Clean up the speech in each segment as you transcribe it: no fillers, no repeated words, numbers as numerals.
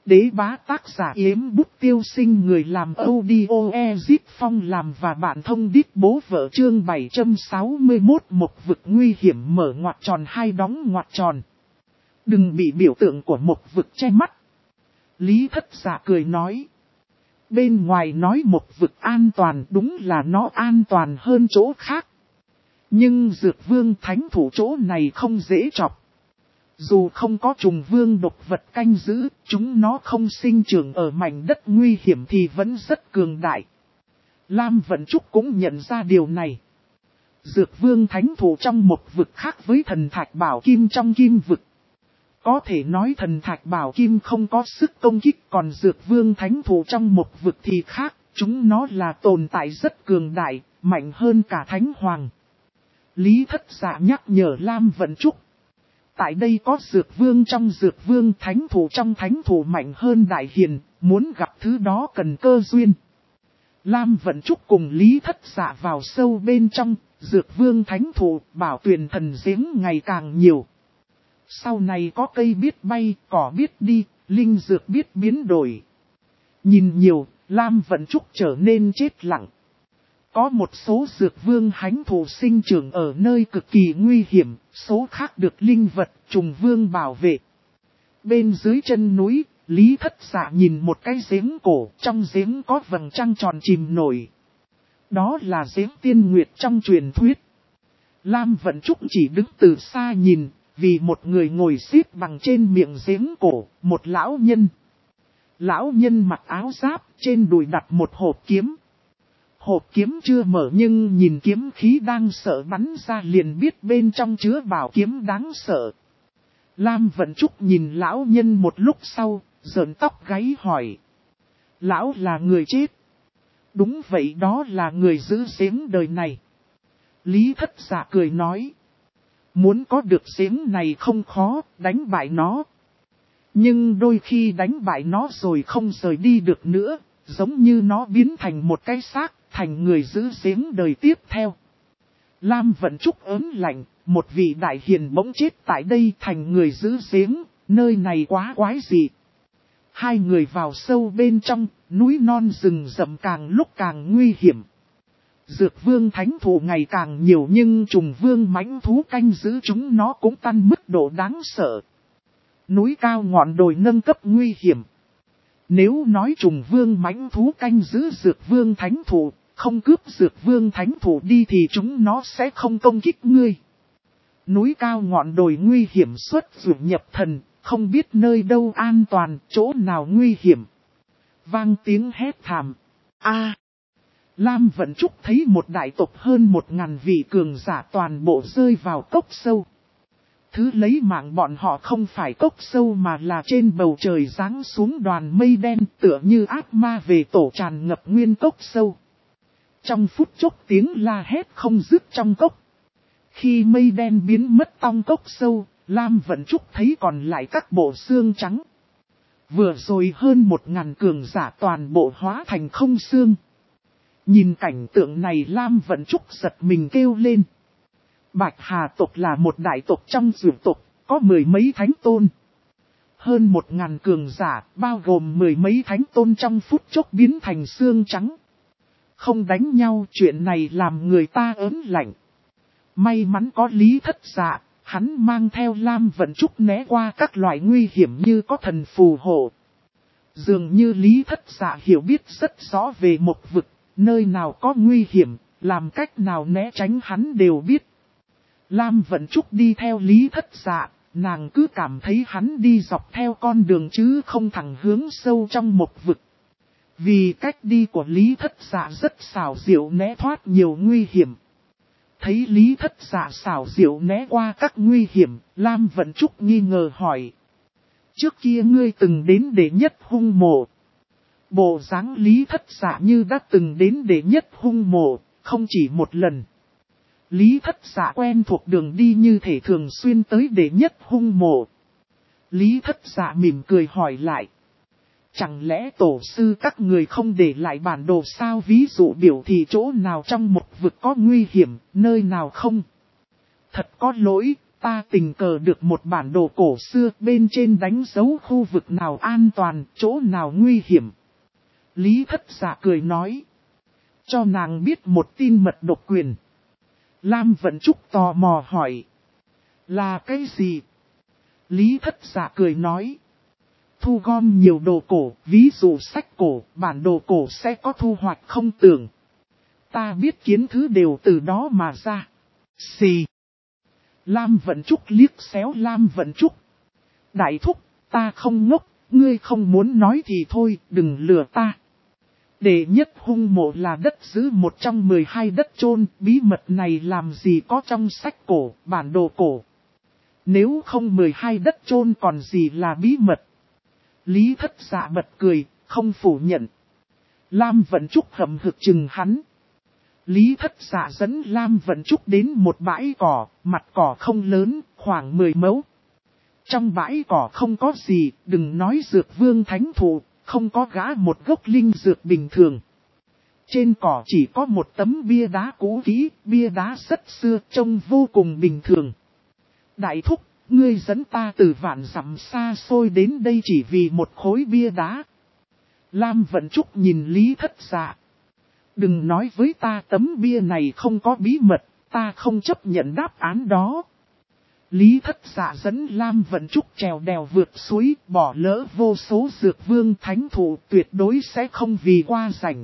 đế bá tác giả Yếm Bút Tiêu Sinh, người làm audio Ezip Phong làm và bạn thông đít bố vợ, chương 761, một vực nguy hiểm mở ngoặc tròn hai đóng ngoặc tròn. Đừng bị biểu tượng của một vực che mắt. Lý Thất Dạ cười nói. Bên ngoài nói một vực an toàn, đúng là nó an toàn hơn chỗ khác. Nhưng Dược Vương Thánh Thủ chỗ này không dễ chọc. Dù không có trùng vương độc vật canh giữ, chúng nó không sinh trưởng ở mảnh đất nguy hiểm thì vẫn rất cường đại. Lam Vận Trúc cũng nhận ra điều này. Dược Vương Thánh Thủ trong một vực khác với thần thạch bảo kim trong kim vực. Có thể nói thần thạch bảo kim không có sức công kích, còn Dược Vương Thánh Thủ trong một vực thì khác, chúng nó là tồn tại rất cường đại, mạnh hơn cả Thánh Hoàng. Lý Thất Dạ nhắc nhở Lam Vận Trúc. Tại đây có Dược Vương trong Dược Vương, Thánh Thủ trong Thánh Thủ mạnh hơn Đại Hiền, muốn gặp thứ đó cần cơ duyên. Lam Vận Trúc cùng Lý Thất Dạ vào sâu bên trong, Dược Vương Thánh Thủ, bảo tuyền thần giếng ngày càng nhiều. Sau này có cây biết bay, cỏ biết đi, linh dược biết biến đổi. Nhìn nhiều, Lam Vận Trúc trở nên chết lặng. Có một số Dược Vương Thánh Thủ sinh trưởng ở nơi cực kỳ nguy hiểm, số khác được linh vật trùng vương bảo vệ. Bên dưới chân núi, Lý Thất Dạ nhìn một cái giếng cổ, trong giếng có vầng trăng tròn chìm nổi. Đó là giếng tiên nguyệt trong truyền thuyết. Lam Vận Trúc chỉ đứng từ xa nhìn, vì một người ngồi xếp bằng trên miệng giếng cổ, một lão nhân. Lão nhân mặc áo giáp, trên đùi đặt một hộp kiếm. Hộp kiếm chưa mở nhưng nhìn kiếm khí đang sợ bắn ra liền biết bên trong chứa bảo kiếm đáng sợ. Lam Vận Trúc nhìn lão nhân một lúc sau, giỡn tóc gáy hỏi. Lão là người chết. Đúng vậy, đó là người giữ giếng đời này. Lý Thất Dạ cười nói. Muốn có được giếng này không khó, đánh bại nó. Nhưng đôi khi đánh bại nó rồi không rời đi được nữa, giống như nó biến thành một cái xác, thành người giữ giếng đời tiếp theo. Lam Vận Trúc ớn lạnh, một vị đại hiền bỗng chết tại đây thành người giữ giếng, nơi này quá quái dị. Hai người vào sâu bên trong, núi non rừng rậm càng lúc càng nguy hiểm. Dược Vương Thánh Thủ ngày càng nhiều nhưng trùng vương mãnh thú canh giữ chúng nó cũng tăng mức độ đáng sợ. Núi cao ngọn đồi nâng cấp nguy hiểm. Nếu nói trùng vương mãnh thú canh giữ Dược Vương Thánh Thủ, không cướp Dược Vương Thánh Thủ đi thì chúng nó sẽ không công kích ngươi. Núi cao ngọn đồi nguy hiểm xuất dụ nhập thần, không biết nơi đâu an toàn, chỗ nào nguy hiểm. Vang tiếng hét thảm. Lam Vận Trúc thấy một đại tộc hơn 1000 vị cường giả toàn bộ rơi vào cốc sâu. Thứ lấy mạng bọn họ không phải cốc sâu mà là trên bầu trời giáng xuống đoàn mây đen tựa như ác ma về tổ tràn ngập nguyên cốc sâu. Trong phút chốc tiếng la hét không dứt trong cốc. Khi mây đen biến mất trong cốc sâu, Lam Vận Trúc thấy còn lại các bộ xương trắng. Vừa rồi hơn 1000 cường giả toàn bộ hóa thành không xương. Nhìn cảnh tượng này Lam Vận Trúc giật mình kêu lên. Bạch Hà tộc là một đại tộc trong dược tộc, có 10 mấy thánh tôn. Hơn 1000 cường giả, bao gồm 10 mấy thánh tôn trong phút chốc biến thành xương trắng. Không đánh nhau, chuyện này làm người ta ớn lạnh. May mắn có Lý Thất Dạ, hắn mang theo Lam Vận Trúc né qua các loại nguy hiểm như có thần phù hộ. Dường như Lý Thất Dạ hiểu biết rất rõ về một vực, nơi nào có nguy hiểm, làm cách nào né tránh hắn đều biết. Lam Vận Trúc đi theo Lý Thất Dạ, nàng cứ cảm thấy hắn đi dọc theo con đường chứ không thẳng hướng sâu trong một vực. Vì cách đi của Lý Thất Dạ rất xảo diệu né thoát nhiều nguy hiểm. Thấy Lý Thất Dạ xảo diệu né qua các nguy hiểm, Lam Vận Trúc nghi ngờ hỏi. Trước kia ngươi từng đến đệ nhất hung mộ. Bộ dáng Lý Thất Dạ như đã từng đến đệ nhất hung mộ, không chỉ một lần. Lý Thất Dạ quen thuộc đường đi như thể thường xuyên tới đệ nhất hung mộ. Lý Thất Dạ mỉm cười hỏi lại. Chẳng lẽ tổ sư các người không để lại bản đồ sao, ví dụ biểu thị chỗ nào trong một vực có nguy hiểm, nơi nào không? Thật có lỗi, ta tình cờ được một bản đồ cổ xưa, bên trên đánh dấu khu vực nào an toàn, chỗ nào nguy hiểm. Lý Thất Dạ cười nói. Cho nàng biết một tin mật độc quyền. Lam Vận Trúc tò mò hỏi. Là cái gì? Lý Thất Dạ cười nói. Thu gom nhiều đồ cổ, ví dụ sách cổ, bản đồ cổ sẽ có thu hoạch không tưởng. Ta biết kiến thứ đều từ đó mà ra. Xì. Lam Vận Trúc liếc xéo Lam Vận Trúc. Đại thúc, ta không ngốc, ngươi không muốn nói thì thôi, đừng lừa ta. Đệ nhất hung mộ là đất giữ một trong 12 đất chôn, bí mật này làm gì có trong sách cổ, bản đồ cổ. Nếu không 12 đất chôn còn gì là bí mật. Lý Thất Dạ bật cười, không phủ nhận. Lam Vận Trúc hậm hực chừng hắn. Lý Thất Dạ dẫn Lam Vận Trúc đến một bãi cỏ, mặt cỏ không lớn, khoảng 10 mẫu. Trong bãi cỏ không có gì, đừng nói dược vương thánh thụ, không có gã một gốc linh dược bình thường. Trên cỏ chỉ có một tấm bia đá cũ kỹ, bia đá rất xưa, trông vô cùng bình thường. Đại thúc, ngươi dẫn ta từ vạn dặm xa xôi đến đây chỉ vì một khối bia đá. Lam Vận Trúc nhìn Lý Thất Dạ. Đừng nói với ta tấm bia này không có bí mật, ta không chấp nhận đáp án đó. Lý Thất Dạ dẫn Lam Vận Trúc trèo đèo vượt suối, bỏ lỡ vô số dược vương thánh thụ, tuyệt đối sẽ không vì qua rảnh.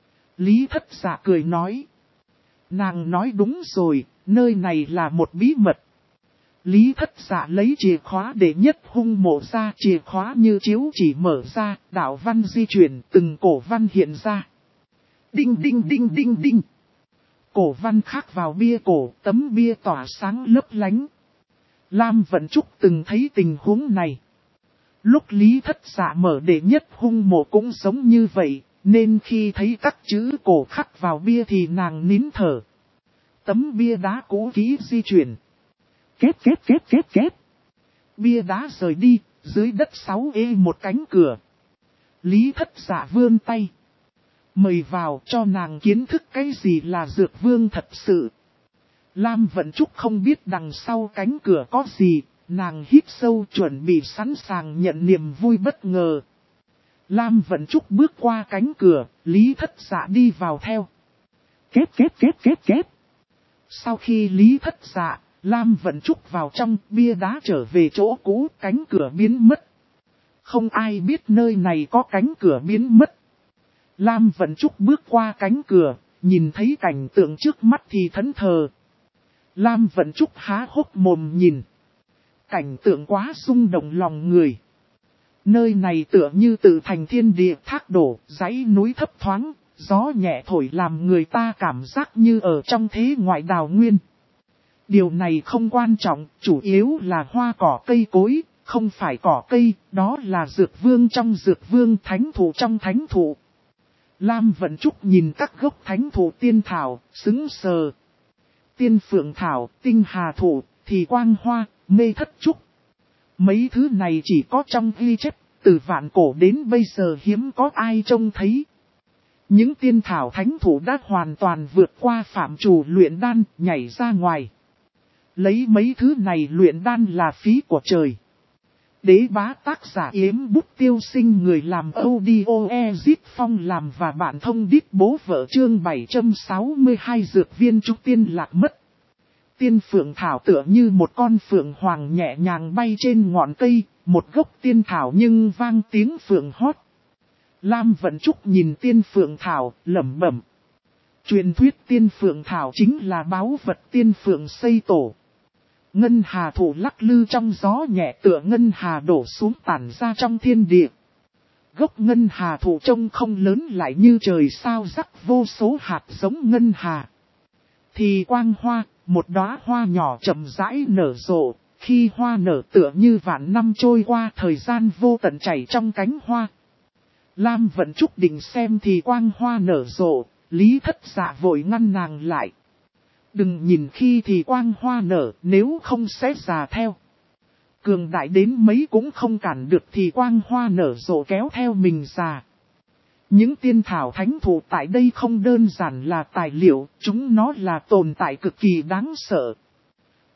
Lý Thất Dạ cười nói. Nàng nói đúng rồi, nơi này là một bí mật. Lý Thất Dạ lấy chìa khóa đệ nhất hung mộ ra, chìa khóa như chiếu chỉ mở ra, đạo văn di chuyển, từng cổ văn hiện ra. Đinh đinh đinh đinh đinh. Cổ văn khắc vào bia cổ, tấm bia tỏa sáng lấp lánh. Lam Vận Trúc từng thấy tình huống này. Lúc Lý Thất Dạ mở đệ nhất hung mộ cũng giống như vậy, nên khi thấy các chữ cổ khắc vào bia thì nàng nín thở. Tấm bia đá cũ kỹ di chuyển. Két. Bia đá rời đi, dưới đất 6E một cánh cửa. Lý Thất Dạ vươn tay. Mời vào cho nàng kiến thức cái gì là dược vương thật sự. Lam Vận Trúc không biết đằng sau cánh cửa có gì, nàng hít sâu chuẩn bị sẵn sàng nhận niềm vui bất ngờ. Lam Vận Trúc bước qua cánh cửa, Lý Thất Dạ đi vào theo. Két. Sau khi Lý Thất Dạ, Lam Vận Trúc vào trong, bia đá trở về chỗ cũ, cánh cửa biến mất. Không ai biết nơi này có cánh cửa biến mất. Lam Vận Trúc bước qua cánh cửa, nhìn thấy cảnh tượng trước mắt thì thẫn thờ. Lam Vận Trúc há hốc mồm nhìn. Cảnh tượng quá rung động lòng người. Nơi này tựa như tự thành thiên địa thác đổ, dãy núi thấp thoáng, gió nhẹ thổi làm người ta cảm giác như ở trong thế ngoại đào nguyên. Điều này không quan trọng, chủ yếu là hoa cỏ cây cối, không phải cỏ cây, đó là dược vương trong dược vương, thánh thụ trong thánh thụ. Lam Vận Trúc nhìn các gốc thánh thụ tiên thảo, sững sờ. Tiên phượng thảo, tinh hà thụ, thì quang hoa, mê thất trúc. Mấy thứ này chỉ có trong ghi chép, từ vạn cổ đến bây giờ hiếm có ai trông thấy. Những tiên thảo thánh thụ đã hoàn toàn vượt qua phạm trù luyện đan, nhảy ra ngoài. Lấy mấy thứ này luyện đan là phí của trời. Đế bá tác giả Yếm Bút Tiêu Sinh, người làm audio Ezit Phong làm và bạn thông đít bố vợ chương 762 dược viên trúc tiên lạc mất. Tiên phượng thảo tựa như một con phượng hoàng nhẹ nhàng bay trên ngọn cây, một gốc tiên thảo nhưng vang tiếng phượng hót. Lam Vận Trúc nhìn tiên phượng thảo, lẩm bẩm. Truyền thuyết tiên phượng thảo chính là báu vật tiên phượng xây tổ. Ngân hà thụ lắc lư trong gió nhẹ tựa ngân hà đổ xuống tản ra trong thiên địa. Gốc ngân hà thụ trông không lớn lại như trời sao rắc vô số hạt giống ngân hà. Thì quang hoa, một đóa hoa nhỏ chậm rãi nở rộ, khi hoa nở tựa như vạn năm trôi qua, thời gian vô tận chảy trong cánh hoa. Lam Vận Trúc định xem thì quang hoa nở rộ, Lý Thất Dạ vội ngăn nàng lại. Đừng nhìn khi thì quang hoa nở, nếu không sẽ già theo. Cường đại đến mấy cũng không cản được thì quang hoa nở rộ kéo theo mình già. Những tiên thảo thánh thụ tại đây không đơn giản là tài liệu, chúng nó là tồn tại cực kỳ đáng sợ.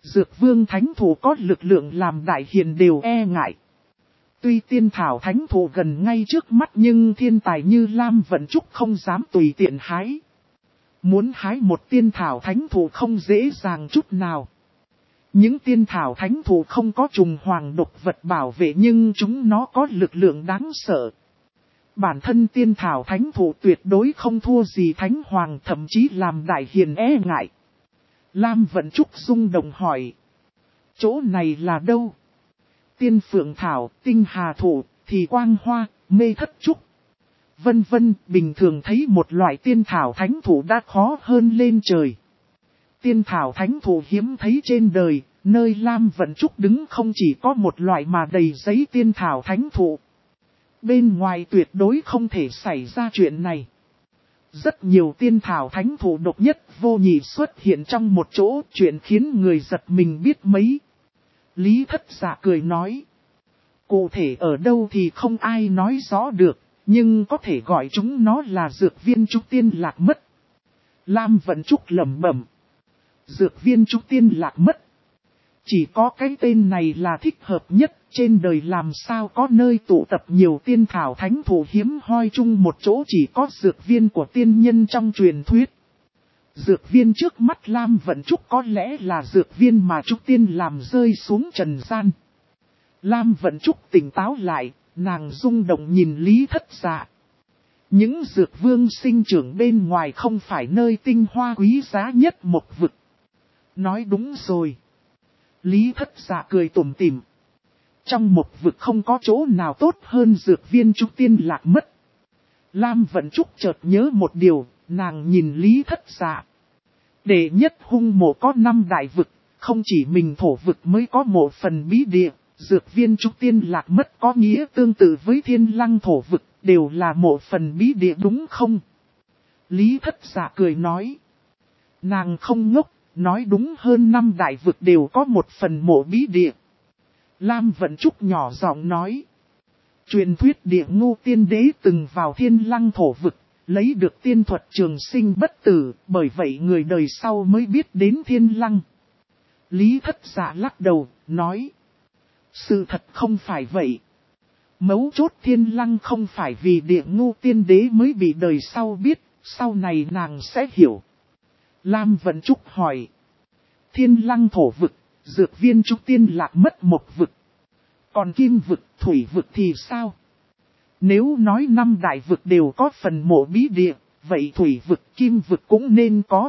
Dược vương thánh thủ có lực lượng làm đại hiền đều e ngại. Tuy tiên thảo thánh thủ gần ngay trước mắt nhưng thiên tài như Lam Vận Trúc không dám tùy tiện hái. Muốn hái một tiên thảo thánh thủ không dễ dàng chút nào. Những tiên thảo thánh thủ không có trùng hoàng độc vật bảo vệ nhưng chúng nó có lực lượng đáng sợ. Bản thân tiên thảo thánh thủ tuyệt đối không thua gì thánh hoàng, thậm chí làm đại hiền e ngại. Lam Vận Trúc rung động hỏi. Chỗ này là đâu? Tiên phượng thảo, tinh hà thủ, thì quang hoa, mê thất trúc. Vân vân, bình thường thấy một loại tiên thảo thánh thủ đã khó hơn lên trời. Tiên thảo thánh thủ hiếm thấy trên đời, nơi Lam Vận Trúc đứng không chỉ có một loại mà đầy giấy tiên thảo thánh thủ. Bên ngoài tuyệt đối không thể xảy ra chuyện này. Rất nhiều tiên thảo thánh thủ độc nhất vô nhị xuất hiện trong một chỗ, chuyện khiến người giật mình biết mấy. Lý Thất Dạ cười nói. Cụ thể ở đâu thì không ai nói rõ được, nhưng có thể gọi chúng nó là dược viên trúc tiên lạc mất. Lam Vận Trúc lẩm bẩm. Dược viên trúc tiên lạc mất. Chỉ có cái tên này là thích hợp nhất, trên đời làm sao có nơi tụ tập nhiều tiên thảo thánh thủ hiếm hoi chung một chỗ, chỉ có dược viên của tiên nhân trong truyền thuyết. Dược viên trước mắt Lam Vận Trúc có lẽ là dược viên mà trúc tiên làm rơi xuống trần gian. Lam Vận Trúc tỉnh táo lại, nàng rung động nhìn Lý Thất Dạ. Những dược vương sinh trưởng bên ngoài không phải nơi tinh hoa quý giá nhất một vực. Nói đúng rồi. Lý Thất Dạ cười tủm tỉm. Trong một vực không có chỗ nào tốt hơn dược viên trúc tiên lạc mất. Lam Vận Trúc chợt nhớ một điều, nàng nhìn Lý Thất Dạ. Đệ nhất hung mộ có 5 đại vực, không chỉ mình thổ vực mới có một phần bí địa, dược viên trúc tiên lạc mất có nghĩa tương tự với thiên lăng thổ vực, đều là một phần bí địa đúng không? Lý Thất Dạ cười nói. Nàng không ngốc, nói đúng hơn 5 đại vực đều có một phần mộ bí địa. Lam Vận Trúc nhỏ giọng nói. Truyền thuyết địa ngô tiên đế từng vào thiên lăng thổ vực, lấy được tiên thuật trường sinh bất tử, bởi vậy người đời sau mới biết đến thiên lăng. Lý Thất Dạ lắc đầu, nói. Sự thật không phải vậy. Mấu chốt thiên lăng không phải vì địa ngô tiên đế mới bị đời sau biết, sau này nàng sẽ hiểu. Lam Vận Trúc hỏi. Thiên lăng thổ vực, dược viên trúc tiên lạc mất một vực. Còn kim vực, thủy vực thì sao? Nếu nói 5 đại vực đều có phần mộ bí địa, vậy thủy vực, kim vực cũng nên có.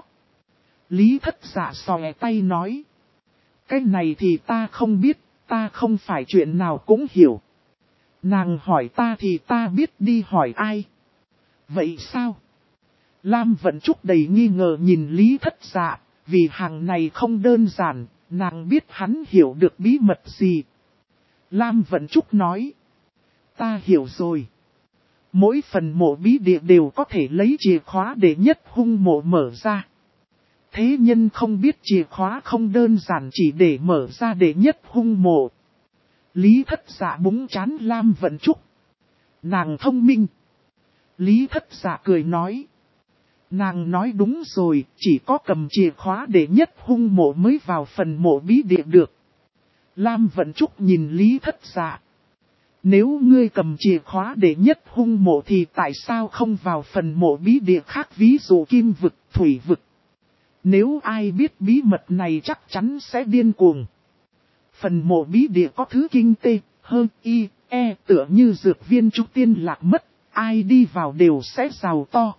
Lý Thất Dạ xòe tay nói. Cái này thì ta không biết, ta không phải chuyện nào cũng hiểu. Nàng hỏi ta thì ta biết đi hỏi ai. Vậy sao? Lam Vận Trúc đầy nghi ngờ nhìn Lý Thất Dạ, vì hàng này không đơn giản, nàng biết hắn hiểu được bí mật gì. Lam Vận Trúc nói. Ta hiểu rồi. Mỗi phần mộ bí địa đều có thể lấy chìa khóa để nhất hung mộ mở ra. Thế nhân không biết chìa khóa không đơn giản chỉ để mở ra để nhất hung mộ. Lý Thất Dạ búng chán Lam Vận Trúc. Nàng thông minh. Lý Thất Dạ cười nói. Nàng nói đúng rồi, chỉ có cầm chìa khóa để nhất hung mộ mới vào phần mộ bí địa được. Lam Vận Trúc nhìn Lý Thất Dạ. Nếu ngươi cầm chìa khóa để nhất hung mộ thì tại sao không vào phần mộ bí địa khác, ví dụ kim vực, thủy vực? Nếu ai biết bí mật này chắc chắn sẽ điên cuồng. Phần mộ bí địa có thứ kinh tê, hơn y, e tựa như dược viên trúc tiên lạc mất, ai đi vào đều sẽ giàu to.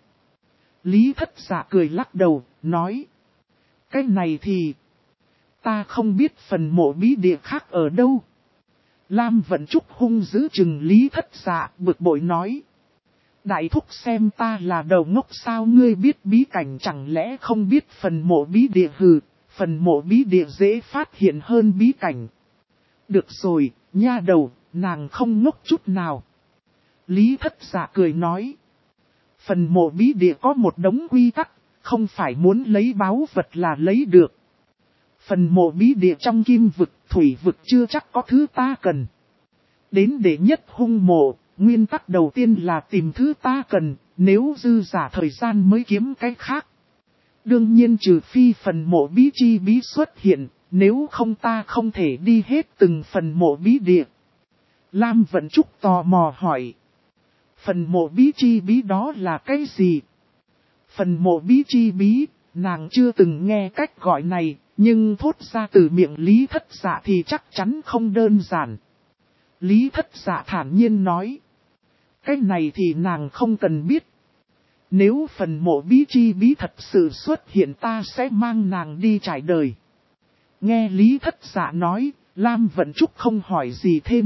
Lý Thất Dạ cười lắc đầu, nói. Cái này thì... ta không biết phần mộ bí địa khác ở đâu. Lam Vận Trúc hung dữ chừng Lý Thất Dạ, bực bội nói. Đại thúc xem ta là đầu ngốc sao, ngươi biết bí cảnh chẳng lẽ không biết phần mộ bí địa hừ, phần mộ bí địa dễ phát hiện hơn bí cảnh. Được rồi, nha đầu, nàng không ngốc chút nào. Lý Thất Dạ cười nói. Phần mộ bí địa có một đống quy tắc, không phải muốn lấy báu vật là lấy được. Phần mộ bí địa trong kim vực, thủy vực chưa chắc có thứ ta cần. Đến để nhất hung mộ, nguyên tắc đầu tiên là tìm thứ ta cần, nếu dư giả thời gian mới kiếm cái khác. Đương nhiên trừ phi phần mộ bí chi bí xuất hiện, nếu không ta không thể đi hết từng phần mộ bí địa. Lam Vận Trúc tò mò hỏi. Phần mộ bí chi bí đó là cái gì? Phần mộ bí chi bí, nàng chưa từng nghe cách gọi này, nhưng thốt ra từ miệng Lý Thất Dạ thì chắc chắn không đơn giản. Lý Thất Dạ thản nhiên nói. Cái này thì nàng không cần biết. Nếu phần mộ bí chi bí thật sự xuất hiện ta sẽ mang nàng đi trải đời. Nghe Lý Thất Dạ nói, Lam Vận Trúc không hỏi gì thêm.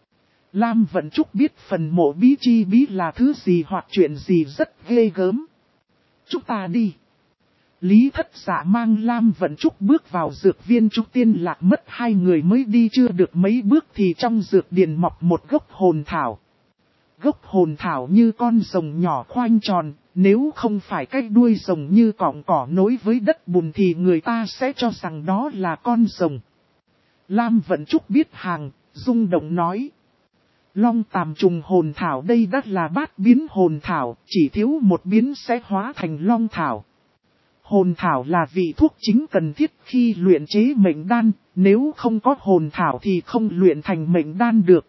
Lam Vận Trúc biết phần mộ bí chi bí là thứ gì hoặc chuyện gì rất ghê gớm. Chúng ta đi. Lý Thất Dạ mang Lam Vận Trúc bước vào dược viên Trúc Tiên Lạc, mất 2 người mới đi chưa được mấy bước thì trong dược điền mọc một gốc hồn thảo. Gốc hồn thảo như con rồng nhỏ khoanh tròn, nếu không phải cái đuôi rồng như cọng cỏ nối với đất bùn thì người ta sẽ cho rằng đó là con rồng. Lam Vận Trúc biết hàng, rung động nói. Long tàm trùng hồn thảo đây đã là bát biến hồn thảo, chỉ thiếu một biến sẽ hóa thành long thảo. Hồn thảo là vị thuốc chính cần thiết khi luyện chế mệnh đan, nếu không có hồn thảo thì không luyện thành mệnh đan được.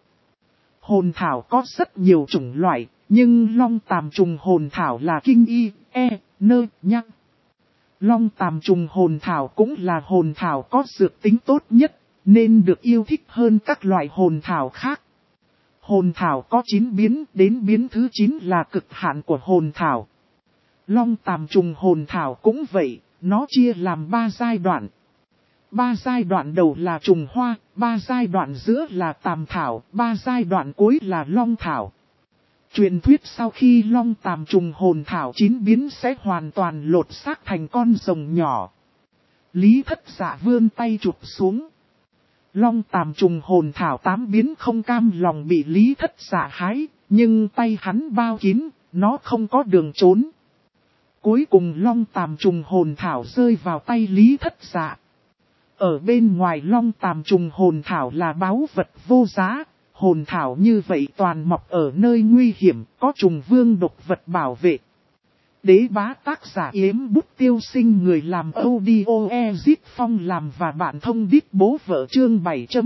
Hồn thảo có rất nhiều chủng loại, nhưng long tàm trùng hồn thảo là kinh y, nhắc. Long tàm trùng hồn thảo cũng là hồn thảo có dược tính tốt nhất, nên được yêu thích hơn các loại hồn thảo khác. Hồn thảo có 9 biến, đến biến thứ 9 là cực hạn của hồn thảo. Long tàm trùng hồn thảo cũng vậy, nó chia làm 3 giai đoạn. 3 giai đoạn đầu là trùng hoa, 3 giai đoạn giữa là tàm thảo, 3 giai đoạn cuối là long thảo. Truyền thuyết sau khi long tàm trùng hồn thảo 9 biến sẽ hoàn toàn lột xác thành con rồng nhỏ. Lý Thất Dạ vươn tay chụp xuống. Long tàm trùng hồn thảo 8 biến không cam lòng bị Lý Thất Dạ hái, nhưng tay hắn bao kín, nó không có đường trốn. Cuối cùng long tàm trùng hồn thảo rơi vào tay Lý Thất Dạ. Ở bên ngoài long tàm trùng hồn thảo là báu vật vô giá, hồn thảo như vậy toàn mọc ở nơi nguy hiểm, có trùng vương độc vật bảo vệ. Đế bá tác giả Yếm Bút Tiêu Sinh, người làm audio Ezit Phong làm và bạn thông đít bố vợ chương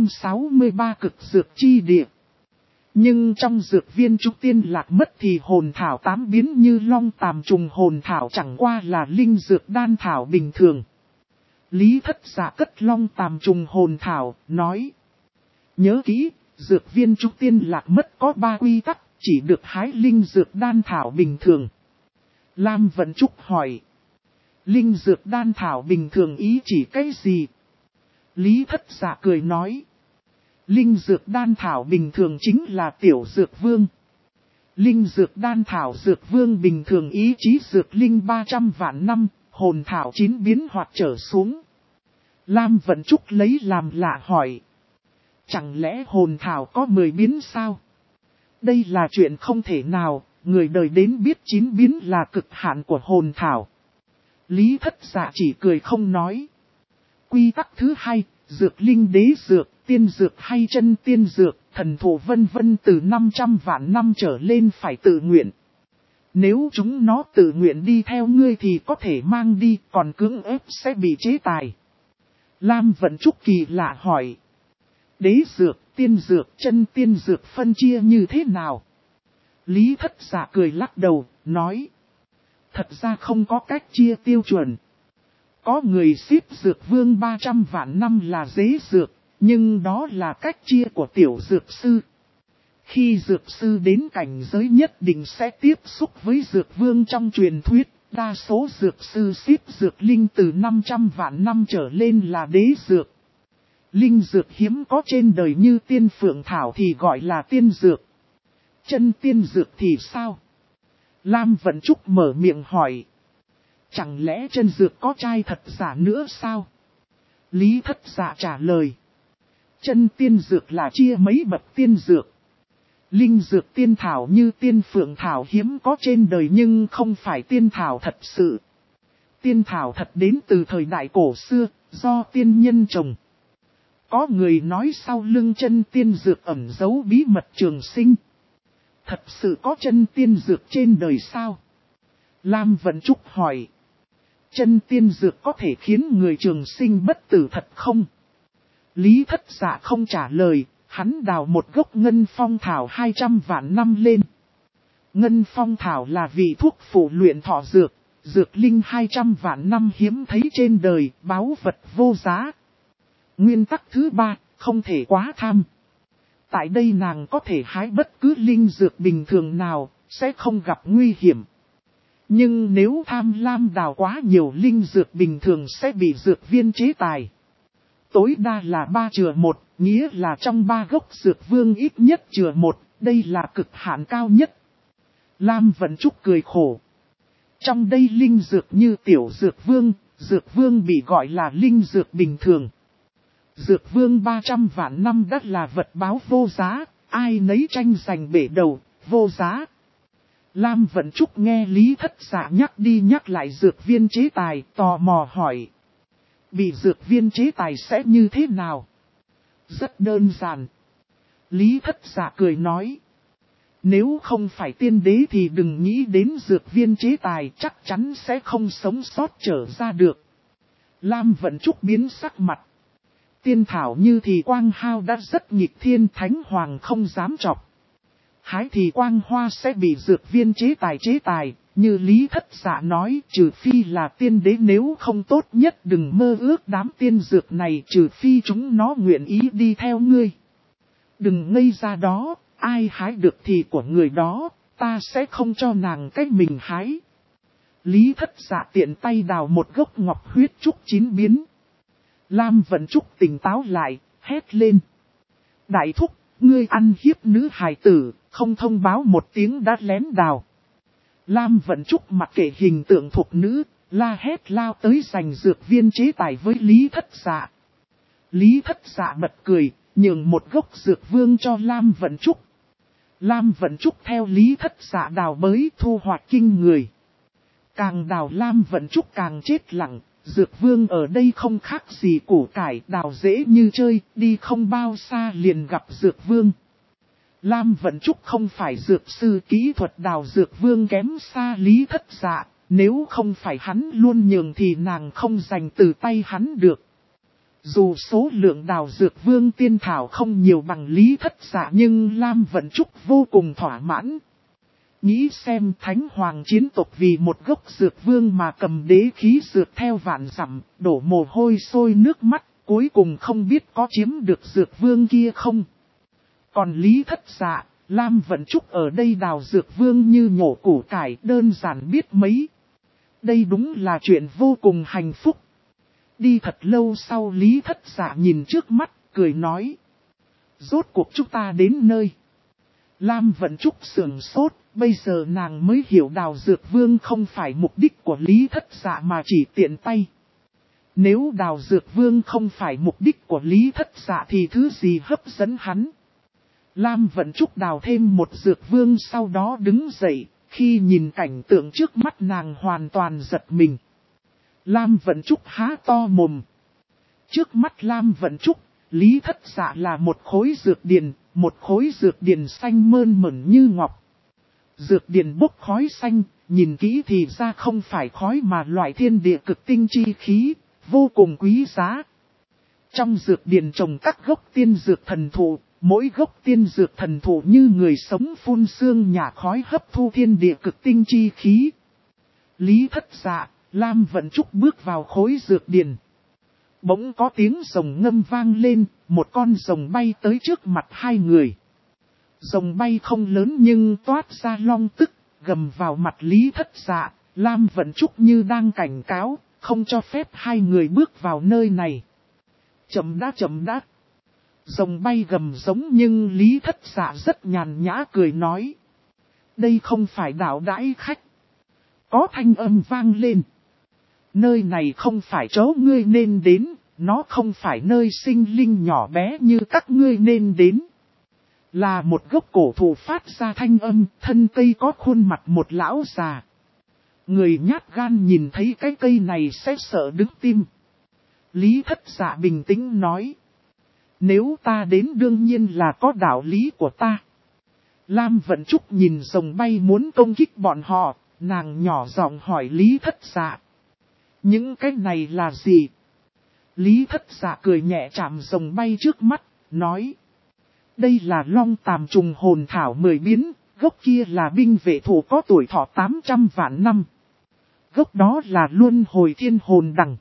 763 cực dược chi địa. Nhưng trong dược viên Trúc Tiên Lạc mất thì hồn thảo 8 biến như long tàm trùng hồn thảo chẳng qua là linh dược đan thảo bình thường. Lý Thất Dạ cất long tàm trùng hồn thảo, nói. Nhớ kỹ, dược viên Trúc Tiên Lạc mất có 3 quy tắc, chỉ được hái linh dược đan thảo bình thường. Lam Vận Trúc hỏi. Linh dược đan thảo bình thường ý chỉ cái gì? Lý Thất Dạ cười nói. Linh dược đan thảo bình thường chính là tiểu dược vương. Linh dược đan thảo dược vương bình thường ý chí dược linh 300 vạn năm, hồn thảo 9 biến hoặc trở xuống. Lam Vận Trúc lấy làm lạ hỏi. Chẳng lẽ hồn thảo có 10 biến sao? Đây là chuyện không thể nào, người đời đến biết 9 biến là cực hạn của hồn thảo. Lý Thất Dạ chỉ cười không nói. Quy tắc thứ 2, dược linh đế dược, tiên dược hay chân tiên dược, thần thổ vân vân từ 500 vạn năm trở lên phải tự nguyện. Nếu chúng nó tự nguyện đi theo ngươi thì có thể mang đi, còn cưỡng ép sẽ bị chế tài. Lam Vận Trúc kỳ lạ hỏi. Đế dược, tiên dược, chân tiên dược phân chia như thế nào? Lý Thất Dạ cười lắc đầu, nói. Thật ra không có cách chia tiêu chuẩn. Có người xếp dược vương 300 vạn năm là dế dược, nhưng đó là cách chia của tiểu dược sư. Khi dược sư đến cảnh giới nhất định sẽ tiếp xúc với dược vương trong truyền thuyết, đa số dược sư xếp dược linh từ 500 vạn năm trở lên là đế dược. Linh dược hiếm có trên đời như tiên phượng thảo thì gọi là tiên dược. Chân tiên dược thì sao? Lam Vận Trúc mở miệng hỏi. Chẳng lẽ chân dược có trai thật giả nữa sao? Lý Thất Dạ trả lời. Chân tiên dược là chia mấy bậc tiên dược. Linh dược tiên thảo như tiên phượng thảo hiếm có trên đời nhưng không phải tiên thảo thật sự. Tiên thảo thật đến từ thời đại cổ xưa, do tiên nhân trồng. Có người nói sau lưng chân tiên dược ẩn giấu bí mật trường sinh. Thật sự có chân tiên dược trên đời sao? Lam Vận Trúc hỏi. Chân tiên dược có thể khiến người trường sinh bất tử thật không? Lý Thất Dạ không trả lời, hắn đào một gốc ngân phong thảo 200 vạn năm lên. Ngân phong thảo là vị thuốc phụ luyện thọ dược, dược linh 200 vạn năm hiếm thấy trên đời, báu vật vô giá. Nguyên tắc thứ 3, không thể quá tham. Tại đây nàng có thể hái bất cứ linh dược bình thường nào, sẽ không gặp nguy hiểm. Nhưng nếu tham lam đào quá nhiều linh dược bình thường sẽ bị dược viên chế tài. Tối đa là 3/1, nghĩa là trong 3 gốc dược vương ít nhất -1, đây là cực hạn cao nhất. Lam Vận Trúc cười khổ. Trong đây linh dược như tiểu dược vương bị gọi là linh dược bình thường. Dược vương 300 vạn năm đất là vật báo vô giá, ai nấy tranh giành bể đầu, vô giá. Lam Vận Trúc nghe Lý Thất Dạ nhắc đi nhắc lại dược viên chế tài, tò mò hỏi. Bị dược viên chế tài sẽ như thế nào? Rất đơn giản. Lý Thất Dạ cười nói. Nếu không phải tiên đế thì đừng nghĩ đến dược viên chế tài, chắc chắn sẽ không sống sót trở ra được. Lam Vận Trúc biến sắc mặt. Tiên thảo như thì quang hao đã rất nghịch thiên, thánh hoàng không dám chọc. Hái thì quang hoa sẽ bị dược viên chế tài, như Lý Thất Dạ nói, trừ phi là tiên đế, nếu không tốt nhất đừng mơ ước đám tiên dược này, trừ phi chúng nó nguyện ý đi theo ngươi. Đừng ngây ra đó, ai hái được thì của người đó, ta sẽ không cho nàng cách mình hái. Lý Thất Dạ tiện tay đào một gốc ngọc huyết trúc chín biến. Lam Vận Trúc tỉnh táo lại, hét lên. Đại thúc, ngươi ăn hiếp nữ hài tử, không thông báo một tiếng đã lén đào. Lam Vận Trúc mặc kệ hình tượng thục nữ, la hét lao tới giành dược viên chế tài với Lý Thất Dạ. Lý Thất Dạ bật cười, nhường một gốc dược vương cho Lam Vận Trúc. Lam Vận Trúc theo Lý Thất Dạ đào bới thu hoạch kinh người. Càng đào Lam Vận Trúc càng chết lặng, dược vương ở đây không khác gì củ cải, đào dễ như chơi, đi không bao xa liền gặp dược vương. Lam Vận Trúc không phải dược sư, kỹ thuật đào dược vương kém xa Lý Thất Dạ, nếu không phải hắn luôn nhường thì nàng không giành từ tay hắn được. Dù số lượng đào dược vương tiên thảo không nhiều bằng Lý Thất Dạ nhưng Lam Vận Trúc vô cùng thỏa mãn. Nghĩ xem thánh hoàng chiến tộc vì một gốc dược vương mà cầm đế khí dược theo vạn dặm, đổ mồ hôi sôi nước mắt, cuối cùng không biết có chiếm được dược vương kia không. Còn Lý Thất Dạ, Lam Vận Trúc ở đây đào dược vương như nhổ củ cải, đơn giản biết mấy. Đây đúng là chuyện vô cùng hạnh phúc. Đi thật lâu sau Lý Thất Dạ nhìn trước mắt, cười nói. Rốt cuộc chúng ta đến nơi. Lam Vận Trúc sườn sốt, bây giờ nàng mới hiểu đào dược vương không phải mục đích của Lý Thất Dạ mà chỉ tiện tay. Nếu đào dược vương không phải mục đích của Lý Thất Dạ thì thứ gì hấp dẫn hắn. Lam Vận Trúc đào thêm một dược vương sau đó đứng dậy, khi nhìn cảnh tượng trước mắt nàng hoàn toàn giật mình. Lam Vận Trúc há to mồm. Trước mắt Lam Vận Trúc, Lý Thất Dạ là một khối dược điền xanh mơn mởn như ngọc. Dược điền bốc khói xanh, nhìn kỹ thì ra không phải khói mà loại thiên địa cực tinh chi khí, vô cùng quý giá. Trong dược điền trồng các gốc tiên dược thần thụ, mỗi gốc tiên dược thần thụ như người sống phun sương nhả khói hấp thu thiên địa cực tinh chi khí. Lý Thất Dạ, Lam Vận Trúc bước vào khối dược điền. Bỗng có tiếng rồng ngâm vang lên, một con rồng bay tới trước mặt hai người. Rồng bay không lớn nhưng toát ra long tức, gầm vào mặt Lý Thất Dạ, Lam Vận Trúc như đang cảnh cáo, không cho phép hai người bước vào nơi này. Chậm đã. Rồng bay gầm giống nhưng Lý Thất Dạ rất nhàn nhã cười nói. Đây không phải đạo đãi khách. Có thanh âm vang lên. Nơi này không phải chỗ ngươi nên đến, nó không phải nơi sinh linh nhỏ bé như các ngươi nên đến. Là một gốc cổ thụ phát ra thanh âm, thân cây có khuôn mặt một lão già. Người nhát gan nhìn thấy cái cây này sẽ sợ đứng tim. Lý Thất Dạ bình tĩnh nói. Nếu ta đến đương nhiên là có đạo lý của ta. Lam Vận Trúc nhìn rồng bay muốn công kích bọn họ, nàng nhỏ giọng hỏi Lý Thất Dạ. Những cái này là gì? Lý Thất Dạ cười nhẹ chạm rồng bay trước mắt, nói. Đây là long tàm trùng hồn thảo 10 biến, gốc kia là binh vệ thủ có tuổi thọ 800 vạn năm. Gốc đó là luân hồi thiên hồn đằng.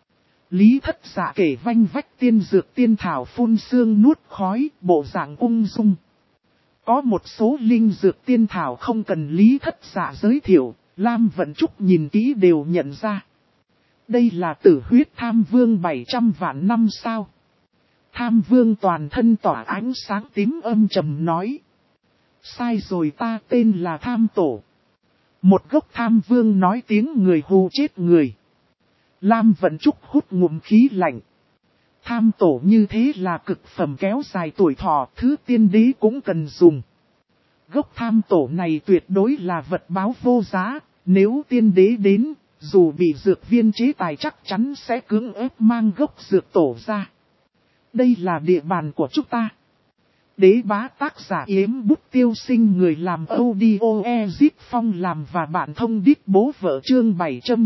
Lý Thất Dạ kể vanh vách tiên dược tiên thảo phun sương nuốt khói, bộ dạng ung dung. Có một số linh dược tiên thảo không cần Lý Thất Dạ giới thiệu, Lam Vận Trúc nhìn kỹ đều nhận ra. Đây là tử huyết tham vương 700 vạn năm sao. Tham vương toàn thân tỏa ánh sáng tím âm trầm nói. Sai rồi, ta tên là Tham Tổ. Một gốc tham vương nói tiếng người hù chết người. Lam Vận Trúc hút ngụm khí lạnh. Tham tổ như thế là cực phẩm kéo dài tuổi thọ, thứ tiên đế cũng cần dùng. Gốc tham tổ này tuyệt đối là vật báo vô giá, nếu tiên đế đến, dù bị dược viên chế tài chắc chắn sẽ cưỡng ép mang gốc dược tổ ra. Đây là địa bàn của chúng ta. Đế bá tác giả Yếm Bút Tiêu Sinh, người làm audio Ezip Phong làm và bạn thông đít bố vợ, chương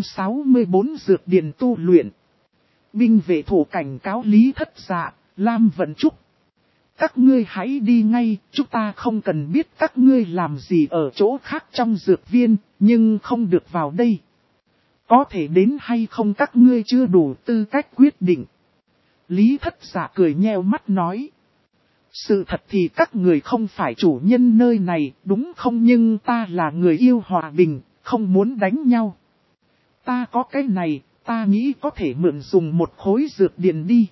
764 dược điển tu luyện. Binh vệ thủ cảnh cáo Lý Thất Dạ, Lam Vận Trúc. Các ngươi hãy đi ngay, chúng ta không cần biết các ngươi làm gì ở chỗ khác trong dược viên, nhưng không được vào đây. Có thể đến hay không các ngươi chưa đủ tư cách quyết định. Lý Thất Dạ cười nheo mắt nói. Sự thật thì các người không phải chủ nhân nơi này, đúng không, nhưng ta là người yêu hòa bình, không muốn đánh nhau. Ta có cái này, ta nghĩ có thể mượn dùng một khối dược điển đi.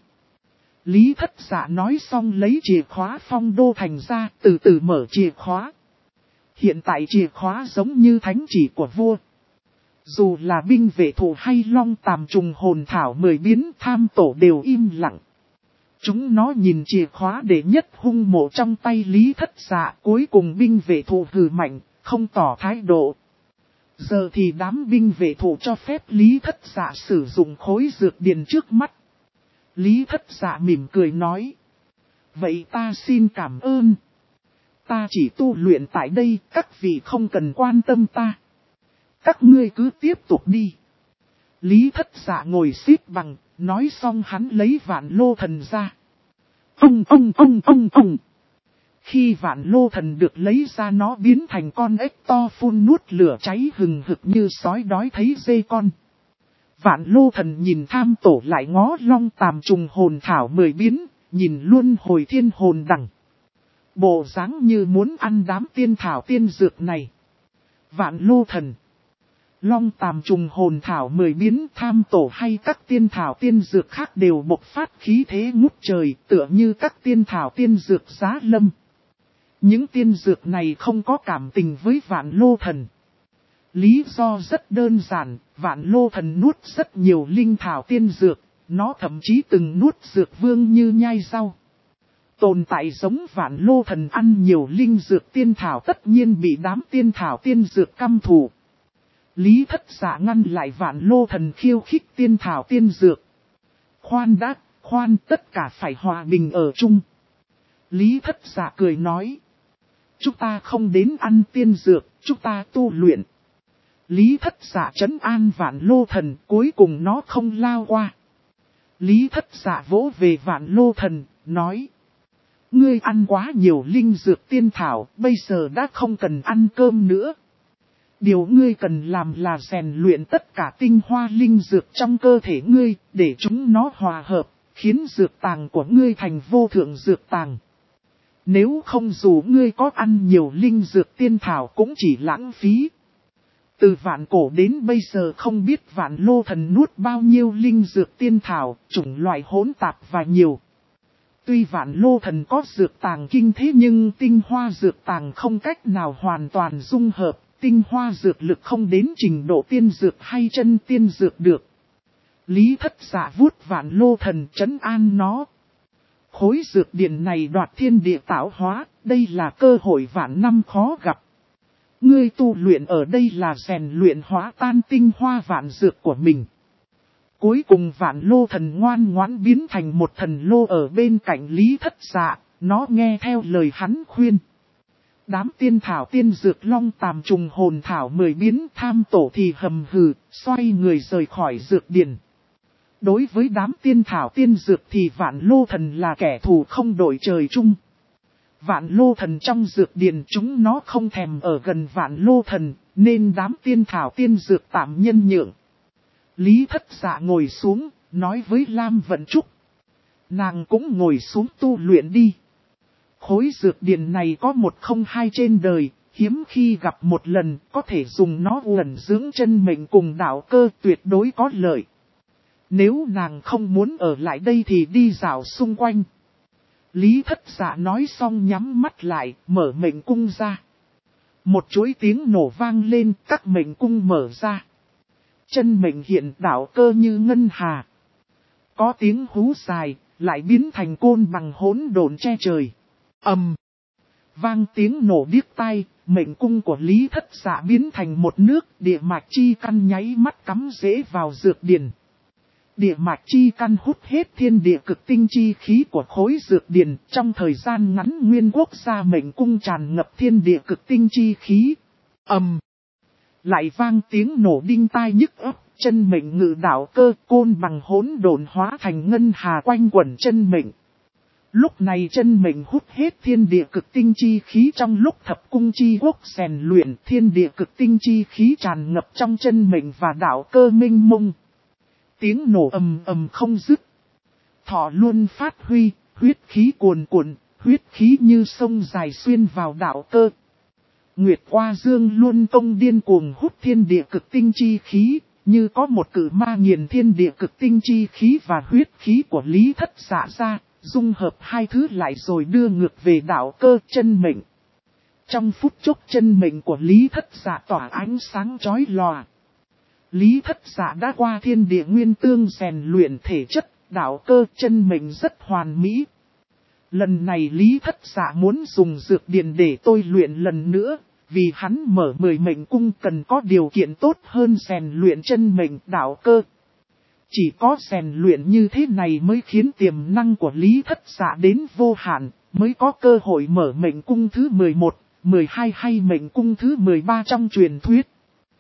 Lý Thất Dạ nói xong lấy chìa khóa phong đô thành ra, từ từ mở chìa khóa. Hiện tại chìa khóa giống như thánh chỉ của vua. Dù là binh vệ thủ hay long tàm trùng hồn thảo 10 biến, tham tổ đều im lặng. Chúng nó nhìn chìa khóa để nhất hung mộ trong tay Lý Thất Dạ, cuối cùng binh vệ thủ hừ mạnh, không tỏ thái độ. Giờ thì đám binh vệ thủ cho phép Lý Thất Dạ sử dụng khối dược điển trước mắt. Lý Thất Dạ mỉm cười nói. Vậy ta xin cảm ơn. Ta chỉ tu luyện tại đây, các vị không cần quan tâm ta. Các ngươi cứ tiếp tục đi. Lý Thất Dạ ngồi xếp bằng, nói xong hắn lấy vạn lô thần ra. Ông. Khi vạn lô thần được lấy ra, nó biến thành con ếch to phun nuốt lửa cháy hừng hực như sói đói thấy dê con. Vạn lô thần nhìn tham tổ lại ngó long tàm trùng hồn thảo 10 biến, nhìn luôn hồi thiên hồn đằng. Bộ dáng như muốn ăn đám tiên thảo tiên dược này. Vạn lô thần, long tàm trùng hồn thảo 10 biến, tham tổ hay các tiên thảo tiên dược khác đều bộc phát khí thế ngút trời, tựa như các tiên thảo tiên dược giá lâm. Những tiên dược này không có cảm tình với vạn lô thần. Lý do rất đơn giản, vạn lô thần nuốt rất nhiều linh thảo tiên dược, nó thậm chí từng nuốt dược vương như nhai rau. Tồn tại giống vạn lô thần ăn nhiều linh dược tiên thảo tất nhiên bị đám tiên thảo tiên dược căm thù. Lý Thất Dạ ngăn lại vạn lô thần khiêu khích tiên thảo tiên dược. Khoan, tất cả phải hòa bình ở chung. Lý Thất Dạ cười nói. Chúng ta không đến ăn tiên dược, chúng ta tu luyện. Lý Thất Dạ trấn an vạn lô thần, cuối cùng nó không lao qua. Lý Thất Dạ vỗ về vạn lô thần, nói. Ngươi ăn quá nhiều linh dược tiên thảo, bây giờ đã không cần ăn cơm nữa. Điều ngươi cần làm là rèn luyện tất cả tinh hoa linh dược trong cơ thể ngươi, để chúng nó hòa hợp, khiến dược tàng của ngươi thành vô thượng dược tàng. Nếu không dù ngươi có ăn nhiều linh dược tiên thảo cũng chỉ lãng phí. Từ vạn cổ đến bây giờ không biết vạn lô thần nuốt bao nhiêu linh dược tiên thảo, chủng loại hỗn tạp và nhiều. Tuy vạn lô thần có dược tàng kinh thế nhưng tinh hoa dược tàng không cách nào hoàn toàn dung hợp, tinh hoa dược lực không đến trình độ tiên dược hay chân tiên dược được. Lý Thất Dạ vuốt vạn lô thần trấn an nó. Khối dược điển này đoạt thiên địa tạo hóa, đây là cơ hội vạn năm khó gặp. Ngươi tu luyện ở đây là rèn luyện hóa tan tinh hoa vạn dược của mình. Cuối cùng vạn lô thần ngoan ngoãn biến thành một thần lô ở bên cạnh Lý Thất Dạ, nó nghe theo lời hắn khuyên. Đám tiên thảo tiên dược long tàm trùng hồn thảo 10 biến, tham tổ thì hầm hừ, xoay người rời khỏi dược điển. Đối với đám tiên thảo tiên dược thì Vạn Lô Thần là kẻ thù không đội trời chung. Vạn Lô Thần trong dược điền chúng nó không thèm ở gần Vạn Lô Thần, nên đám tiên thảo tiên dược tạm nhân nhượng. Lý Thất Dạ ngồi xuống, nói với Lam Vận Trúc. Nàng cũng ngồi xuống tu luyện đi. Khối dược điền này có 102 trên đời, hiếm khi gặp một lần, có thể dùng nó uẩn dưỡng chân mệnh cùng đạo cơ, tuyệt đối có lợi. Nếu nàng không muốn ở lại đây thì đi dạo xung quanh. Lý Thất Dạ nói xong nhắm mắt lại, mở mệnh cung ra. Một chuỗi tiếng nổ vang lên, các mệnh cung mở ra. Chân mệnh hiện đạo cơ như ngân hà. Có tiếng hú dài, lại biến thành côn bằng hỗn độn che trời. Ầm. Vang tiếng nổ điếc tai, mệnh cung của Lý Thất Dạ biến thành một nước, địa mạch chi căn nháy mắt cắm rễ vào dược điền. Địa mạch chi căn hút hết thiên địa cực tinh chi khí của khối dược điền, trong thời gian ngắn nguyên quốc gia mệnh cung tràn ngập thiên địa cực tinh chi khí. Ầm. Lại vang tiếng nổ đinh tai nhức óc, chân mệnh ngự đạo cơ côn bằng hỗn độn hóa thành ngân hà quanh quẩn chân mệnh. Lúc này chân mệnh hút hết thiên địa cực tinh chi khí trong lúc thập cung chi quốc rèn luyện, thiên địa cực tinh chi khí tràn ngập trong chân mệnh và đạo cơ minh mông. Tiếng nổ ầm ầm không dứt. Thọ luôn phát huy, huyết khí cuồn cuộn, huyết khí như sông dài xuyên vào đạo cơ. Nguyệt Hoa Dương luôn công điên cuồng hút thiên địa cực tinh chi khí, như có một cự ma nghiền thiên địa cực tinh chi khí và huyết khí của Lý Thất Dạ ra, dung hợp hai thứ lại rồi đưa ngược về đạo cơ chân mệnh. Trong phút chốc chân mệnh của Lý Thất Dạ tỏa ánh sáng chói lòa. Lý Thất Dạ đã qua thiên địa nguyên tương rèn luyện thể chất, đạo cơ chân mệnh rất hoàn mỹ. Lần này Lý Thất Dạ muốn dùng dược điền để tôi luyện lần nữa, vì hắn mở 10 mệnh cung cần có điều kiện tốt hơn rèn luyện chân mệnh đạo cơ. Chỉ có rèn luyện như thế này mới khiến tiềm năng của Lý Thất Dạ đến vô hạn, mới có cơ hội mở mệnh cung thứ 11, 12 hay mệnh cung thứ 13 trong truyền thuyết.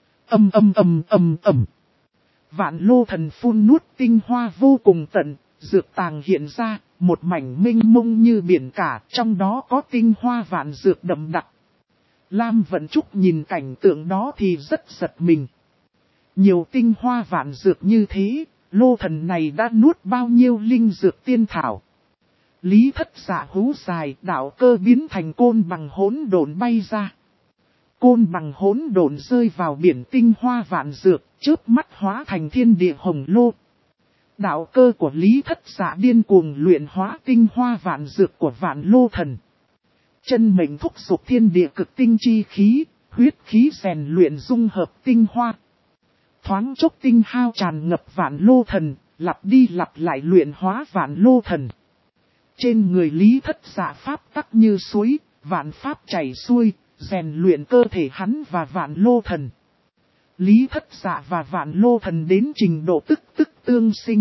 Vạn Lô Thần phun nuốt tinh hoa vô cùng tận, dược tàng hiện ra, một mảnh mênh mông như biển cả, trong đó có tinh hoa vạn dược đậm đặc. Lam Vận Trúc nhìn cảnh tượng đó thì rất giật mình. Nhiều tinh hoa vạn dược như thế, Lô Thần này đã nuốt bao nhiêu linh dược tiên thảo. Lý Thất Dạ hú dài, đạo cơ biến thành côn bằng hỗn độn bay ra. Côn bằng hỗn độn rơi vào biển tinh hoa vạn dược, chớp mắt hóa thành thiên địa hồng lô. Đạo cơ của Lý Thất Dạ điên cuồng luyện hóa tinh hoa vạn dược của Vạn Lô Thần. Chân mệnh thúc giục thiên địa cực tinh chi khí, huyết khí rèn luyện dung hợp tinh hoa. Thoáng chốc tinh hao tràn ngập Vạn Lô Thần, lặp đi lặp lại luyện hóa Vạn Lô Thần. Trên người Lý Thất Dạ pháp tắc như suối, vạn pháp chảy xuôi, rèn luyện cơ thể hắn và Vạn Lô Thần. Lý Thất Dạ và Vạn Lô Thần đến trình độ tức tương sinh.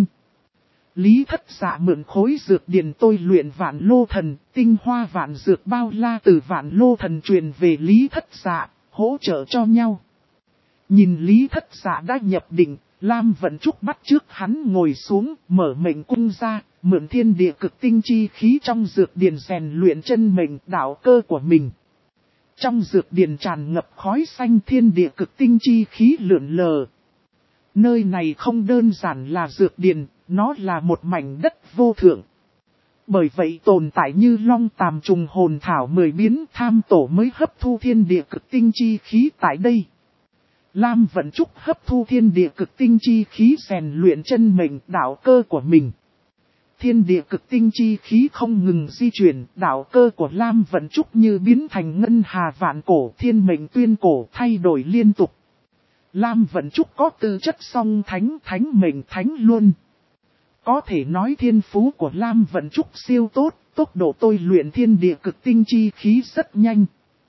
Lý Thất Dạ mượn khối dược điền tôi luyện Vạn Lô Thần, tinh hoa vạn dược bao la từ Vạn Lô Thần truyền về Lý Thất Dạ, hỗ trợ cho nhau. Nhìn Lý Thất Dạ đã nhập định, Lam Vận Trúc bắt trước hắn ngồi xuống, mở mệnh cung ra, mượn thiên địa cực tinh chi khí trong dược điền rèn luyện chân mệnh đạo cơ của mình. Trong dược điền tràn ngập khói xanh thiên địa cực tinh chi khí lượn lờ. Nơi này không đơn giản là dược điền, nó là một mảnh đất vô thượng. Bởi vậy tồn tại như long tàm trùng hồn thảo 10 biến tham tổ mới hấp thu thiên địa cực tinh chi khí tại đây. Lam Vận Trúc hấp thu thiên địa cực tinh chi khí rèn luyện chân mệnh đạo cơ của mình. Thiên địa cực tinh chi khí không ngừng di chuyển, đạo cơ của Lam Vận Trúc như biến thành ngân hà vạn cổ, thiên mệnh tuyên cổ thay đổi liên tục. Lam Vận Trúc có tư chất song thánh mệnh thánh luôn. Có thể nói thiên phú của Lam Vận Trúc siêu tốt, tốc độ tôi luyện thiên địa cực tinh chi khí rất nhanh.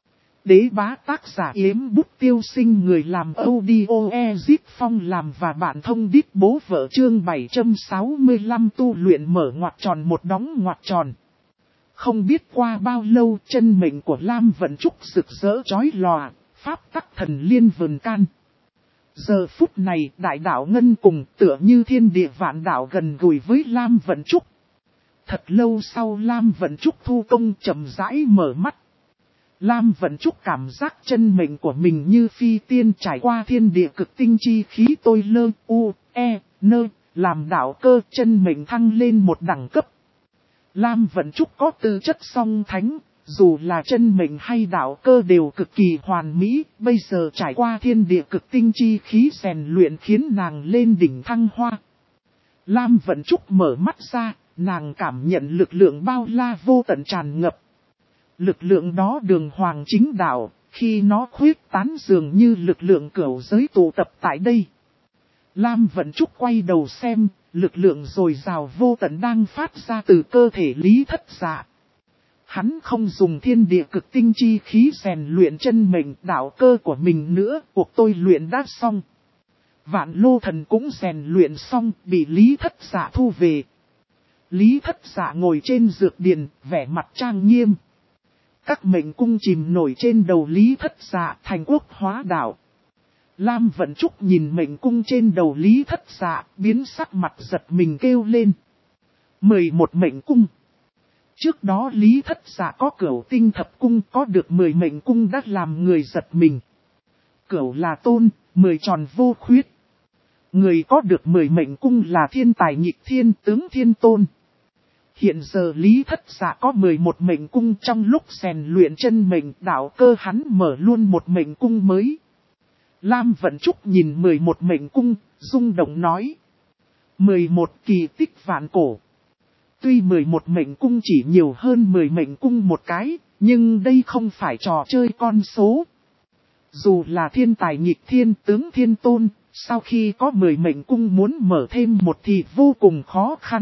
Đế bá tác giả Yếm Bút Tiêu Sinh, người làm audio Ezip Phong làm và bạn thông đít bố vợ chương 765 tu luyện mở ngoặc tròn một đóng ngoặc tròn. Không biết qua bao lâu chân mệnh của Lam Vận Trúc rực rỡ chói lòa, pháp tắc thần liên vần can. Giờ phút này đại đạo Ngân cùng tựa như thiên địa vạn đạo gần gũi với Lam Vận Trúc. Thật lâu sau Lam Vận Trúc thu công chậm rãi mở mắt. Lam Vận Trúc cảm giác chân mệnh của mình như phi tiên trải qua thiên địa cực tinh chi khí tôi lơ u, e, nơ, làm đạo cơ chân mệnh thăng lên một đẳng cấp. Lam Vận Trúc có tư chất song thánh, dù là chân mệnh hay đạo cơ đều cực kỳ hoàn mỹ, bây giờ trải qua thiên địa cực tinh chi khí rèn luyện khiến nàng lên đỉnh thăng hoa. Lam Vận Trúc mở mắt ra, nàng cảm nhận lực lượng bao la vô tận tràn ngập. Lực lượng đó đường hoàng chính đạo, khi nó khuyết tán dường như lực lượng cửu giới tụ tập tại đây. Lam Vận Trúc quay đầu xem, lực lượng dồi dào vô tận đang phát ra từ cơ thể Lý Thất Dạ. Hắn không dùng thiên địa cực tinh chi khí rèn luyện chân mệnh đạo cơ của mình nữa, cuộc tôi luyện đã xong. Vạn Lô Thần cũng rèn luyện xong, bị Lý Thất Dạ thu về. Lý Thất Dạ ngồi trên dược điền, vẻ mặt trang nghiêm. Các mệnh cung chìm nổi trên đầu Lý Thất Dạ thành quốc hóa đạo. Lam Vận Trúc nhìn mệnh cung trên đầu Lý Thất Dạ, biến sắc mặt giật mình kêu lên. 11 mệnh cung. Trước đó Lý Thất Dạ có Cửu Tinh Thập Cung, có được 10 mệnh cung đã làm người giật mình. Cửu là tôn, 10 tròn vô khuyết. Người có được 10 mệnh cung là thiên tài nhịp thiên tướng thiên tôn. Hiện giờ Lý Thất Dạ có 11 mệnh cung, trong lúc rèn luyện chân mệnh đạo cơ hắn mở luôn một mệnh cung mới. Lam Vận Trúc nhìn 11 mệnh cung, rung động nói. 11 kỳ tích vạn cổ. Tuy 11 mệnh cung chỉ nhiều hơn 10 mệnh cung một cái, nhưng đây không phải trò chơi con số. Dù là thiên tài nhịp thiên tướng thiên tôn, sau khi có 10 mệnh cung muốn mở thêm một thì vô cùng khó khăn.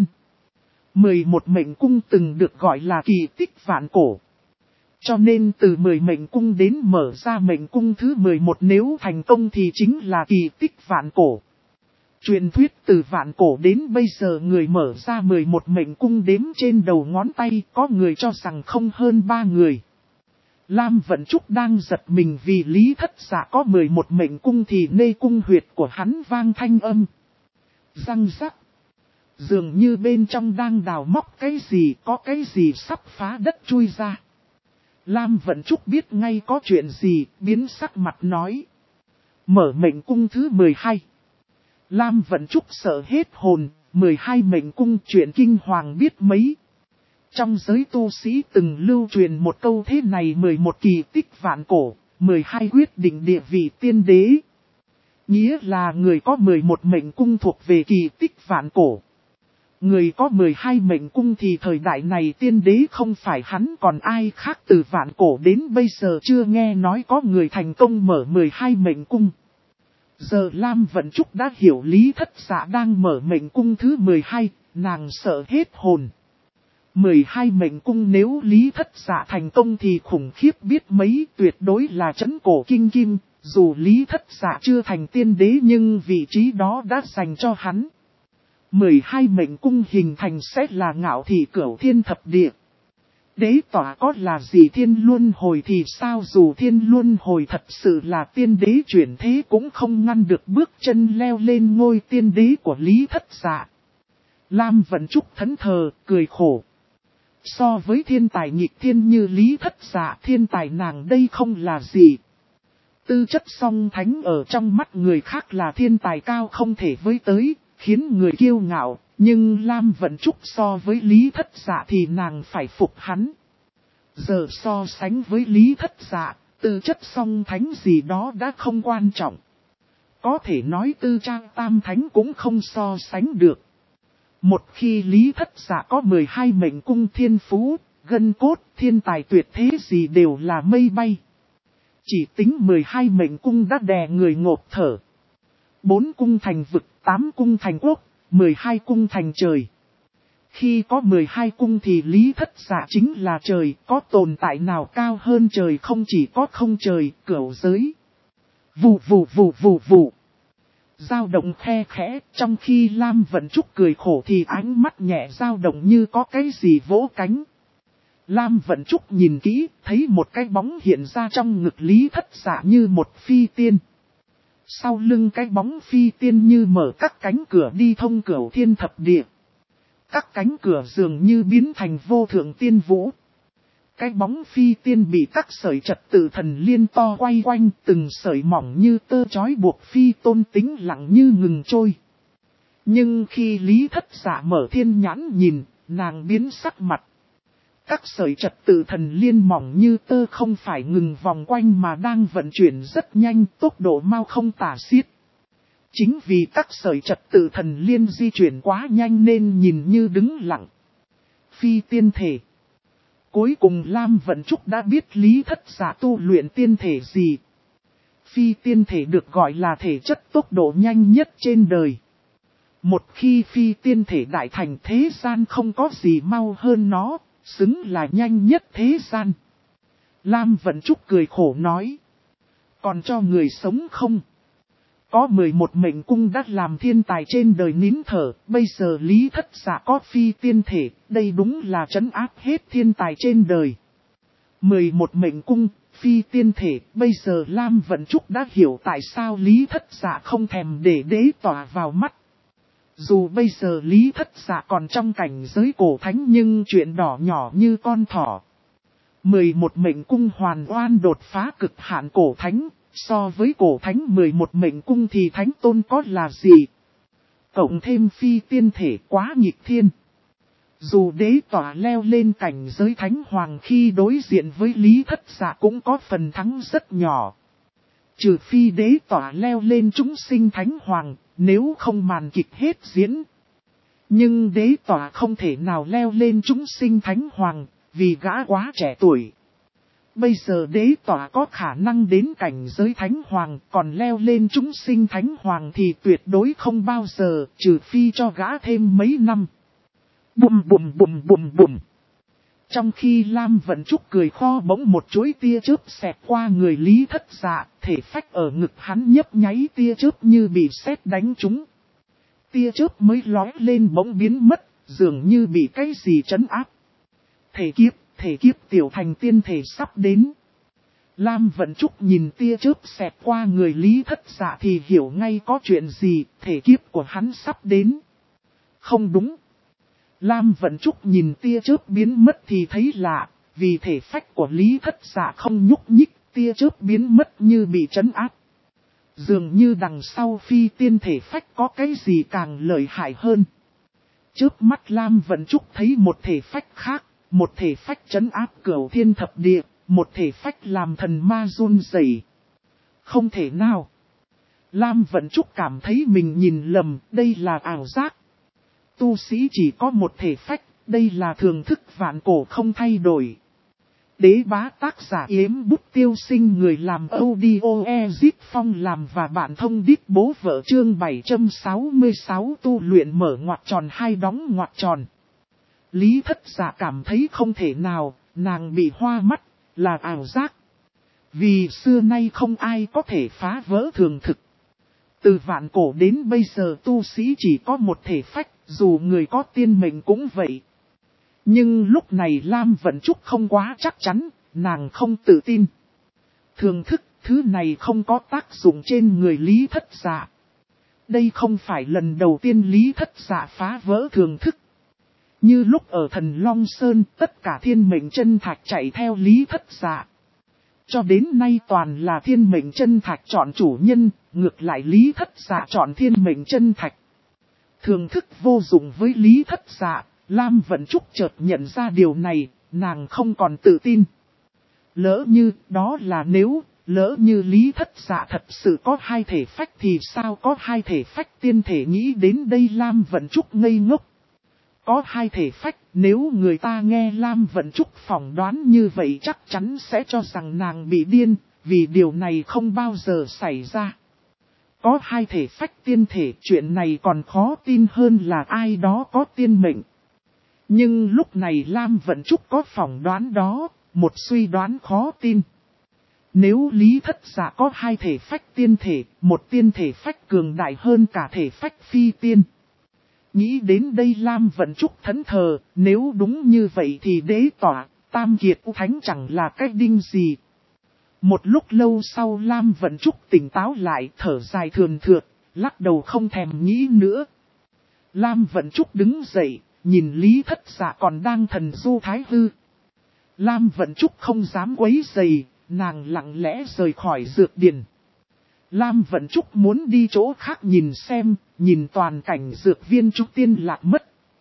11 mệnh cung từng được gọi là kỳ tích vạn cổ. Cho nên từ 10 mệnh cung đến mở ra mệnh cung thứ 11 nếu thành công thì chính là kỳ tích vạn cổ. Truyền thuyết từ vạn cổ đến bây giờ người mở ra 11 mệnh cung đếm trên đầu ngón tay, có người cho rằng không hơn 3 người. Lam Vận Trúc đang giật mình vì Lý Thất Dạ có 11 mệnh cung thì nê cung huyệt của hắn vang thanh âm. Răng rắc. Dường như bên trong đang đào móc cái gì, có cái gì sắp phá đất chui ra. Lam Vận Trúc biết ngay có chuyện gì, biến sắc mặt nói. Mở mệnh cung thứ 12. Lam Vận Trúc sợ hết hồn, 12 mệnh cung chuyện kinh hoàng biết mấy. Trong giới tu sĩ từng lưu truyền một câu thế này: 11 kỳ tích vạn cổ, 12 quyết định địa vị tiên đế. Nghĩa là người có 11 mệnh cung thuộc về kỳ tích vạn cổ. Người có 12 mệnh cung thì thời đại này tiên đế không phải hắn còn ai khác, từ vạn cổ đến bây giờ chưa nghe nói có người thành công mở 12 mệnh cung. Giờ Lam Vận Trúc đã hiểu Lý Thất Dạ đang mở mệnh cung thứ 12, nàng sợ hết hồn. 12 mệnh cung nếu Lý Thất Dạ thành công thì khủng khiếp biết mấy, tuyệt đối là trấn cổ kinh kim, dù Lý Thất Dạ chưa thành tiên đế nhưng vị trí đó đã dành cho hắn. 12 mệnh cung hình thành sẽ là Ngạo Thị Cửu Thiên Thập Địa. Đế tỏa có là gì Thiên Luân Hồi thì sao, dù Thiên Luân Hồi thật sự là tiên đế chuyển thế cũng không ngăn được bước chân leo lên ngôi tiên đế của Lý Thất Dạ. Lam Vận Trúc thẫn thờ, cười khổ. So với thiên tài nhịp thiên như Lý Thất Dạ, thiên tài nàng đây không là gì. Tư chất song thánh ở trong mắt người khác là thiên tài cao không thể với tới, khiến người kiêu ngạo, nhưng Lam Vận Trúc so với Lý Thất Dạ thì nàng phải phục hắn. Giờ so sánh với Lý Thất Dạ, tư chất song thánh gì đó đã không quan trọng. Có thể nói tư trang tam thánh cũng không so sánh được. Một khi Lý Thất Dạ có 12 mệnh cung thiên phú, gân cốt, thiên tài tuyệt thế gì đều là mây bay. Chỉ tính 12 mệnh cung đã đè người ngộp thở. 4 cung thành vực, 8 cung thành quốc, 12 cung thành trời. Khi có 12 cung thì Lý Thất Dạ chính là trời, có tồn tại nào cao hơn trời không, chỉ có không trời, cửu giới. Vù vù vù vù vù. Dao động khe khẽ, trong khi Lam Vận Trúc cười khổ thì ánh mắt nhẹ dao động như có cái gì vỗ cánh. Lam Vận Trúc nhìn kỹ, thấy một cái bóng hiện ra trong ngực Lý Thất Dạ như một phi tiên. Sau lưng cái bóng phi tiên như mở các cánh cửa đi thông cửu thiên thập địa. Các cánh cửa dường như biến thành vô thượng tiên vũ. Cái bóng phi tiên bị các sợi trật tự thần liên to quay quanh, từng sợi mỏng như tơ chói buộc phi tôn tĩnh lặng như ngừng trôi. Nhưng khi Lý Thất Dạ mở thiên nhãn nhìn, nàng biến sắc mặt. Các sợi trật tự thần liên mỏng như tơ không phải ngừng vòng quanh mà đang vận chuyển rất nhanh, tốc độ mau không tả xiết. Chính vì các sợi trật tự thần liên di chuyển quá nhanh nên nhìn như đứng lặng. Phi tiên thể. Cuối cùng Lam Vận Trúc đã biết Lý Thất Dạ tu luyện tiên thể gì. Phi tiên thể được gọi là thể chất tốc độ nhanh nhất trên đời. Một khi phi tiên thể đại thành thế gian không có gì mau hơn nó, xứng là nhanh nhất thế gian. Lam Vận Trúc cười khổ nói. Còn cho người sống không? Có 11 mệnh cung đã làm thiên tài trên đời nín thở, bây giờ Lý Thất Dạ có phi tiên thể, đây đúng là trấn áp hết thiên tài trên đời. 11 mệnh cung, phi tiên thể, bây giờ Lam Vận Trúc đã hiểu tại sao Lý Thất Dạ không thèm để đế tỏa vào mắt. Dù bây giờ Lý Thất Dạ còn trong cảnh giới cổ thánh nhưng chuyện đỏ nhỏ như con thỏ. 11 mệnh cung hoàn oan đột phá cực hạn cổ thánh. So với cổ thánh 11 mệnh cung thì thánh tôn có là gì? Cộng thêm phi tiên thể quá nghịch thiên. Dù đế tỏa leo lên cảnh giới thánh hoàng khi đối diện với Lý Thất Dạ cũng có phần thắng rất nhỏ. Trừ phi đế tỏa leo lên chúng sinh thánh hoàng, nếu không màn kịch hết diễn. Nhưng đế tỏa không thể nào leo lên chúng sinh thánh hoàng, vì gã quá trẻ tuổi. Bây giờ đế tỏa có khả năng đến cảnh giới thánh hoàng, còn leo lên chúng sinh thánh hoàng thì tuyệt đối không bao giờ, trừ phi cho gã thêm mấy năm. Bùm bùm bùm bùm bùm. Trong khi Lam Vận Trúc cười kho bỗng một chuỗi tia chớp xẹt qua người Lý Thất Dạ, thể phách ở ngực hắn nhấp nháy tia chớp như bị sét đánh trúng. Tia chớp mới lói lên bỗng biến mất, dường như bị cái gì trấn áp. Thể kiếp tiểu thành tiên thể sắp đến. Lam Vận Trúc nhìn tia chớp xẹt qua người Lý Thất Dạ thì hiểu ngay có chuyện gì, thể kiếp của hắn sắp đến. Không đúng. Lam Vận Trúc nhìn tia chớp biến mất thì thấy lạ, vì thể phách của Lý Thất Dạ không nhúc nhích, tia chớp biến mất như bị trấn áp. Dường như đằng sau phi tiên thể phách có cái gì càng lợi hại hơn. Chớp mắt Lam Vận Trúc thấy một thể phách khác. Một thể phách trấn áp cửu thiên thập địa, một thể phách làm thần ma run rẩy. Không thể nào. Lam Vận Trúc cảm thấy mình nhìn lầm, đây là ảo giác. Tu sĩ chỉ có một thể phách, đây là thường thức vạn cổ không thay đổi. Đế bá tác giả Yếm Bút Tiêu Sinh, người làm audio Ezit Phong làm và bạn thông đít bố vợ chương 766 tu luyện mở ngoặc tròn hai đóng ngoặc tròn. Lý Thất Dạ cảm thấy không thể nào, nàng bị hoa mắt, là ảo giác. Vì xưa nay không ai có thể phá vỡ thường thực. Từ vạn cổ đến bây giờ tu sĩ chỉ có một thể phách, dù người có tiên mệnh cũng vậy. Nhưng lúc này Lam Vận Trúc không quá chắc chắn, nàng không tự tin. Thường thức, thứ này không có tác dụng trên người Lý Thất Dạ. Đây không phải lần đầu tiên Lý Thất Dạ phá vỡ thường thức. Như lúc ở Thần Long Sơn, tất cả thiên mệnh chân thạch chạy theo Lý Thất Dạ. Cho đến nay toàn là thiên mệnh chân thạch chọn chủ nhân, ngược lại Lý Thất Dạ chọn thiên mệnh chân thạch. Thường thức vô dụng với Lý Thất Dạ, Lam Vận Trúc chợt nhận ra điều này, nàng không còn tự tin. Lỡ như Lý Thất Dạ thật sự có hai thể phách thì sao có hai thể phách tiên thể, nghĩ đến đây Lam Vận Trúc ngây ngốc. Có hai thể phách, nếu người ta nghe Lam Vận Trúc phỏng đoán như vậy chắc chắn sẽ cho rằng nàng bị điên, vì điều này không bao giờ xảy ra. Có hai thể phách tiên thể, chuyện này còn khó tin hơn là ai đó có tiên mệnh. Nhưng lúc này Lam Vận Trúc có phỏng đoán đó, một suy đoán khó tin. Nếu Lý Thất Dạ có hai thể phách tiên thể, một tiên thể phách cường đại hơn cả thể phách phi tiên. Nghĩ đến đây Lam Vận Trúc thẫn thờ, nếu đúng như vậy thì đế tỏa, tam kiệt thánh chẳng là cách đinh gì. Một lúc lâu sau Lam Vận Trúc tỉnh táo lại, thở dài thườn thượt, lắc đầu không thèm nghĩ nữa. Lam Vận Trúc đứng dậy, nhìn Lý Thất Dạ còn đang thần du thái hư. Lam Vận Trúc không dám quấy rầy, nàng lặng lẽ rời khỏi dược điển. Lam Vận Trúc muốn đi chỗ khác nhìn xem, nhìn toàn cảnh dược viên Trúc Tiên lạc mất.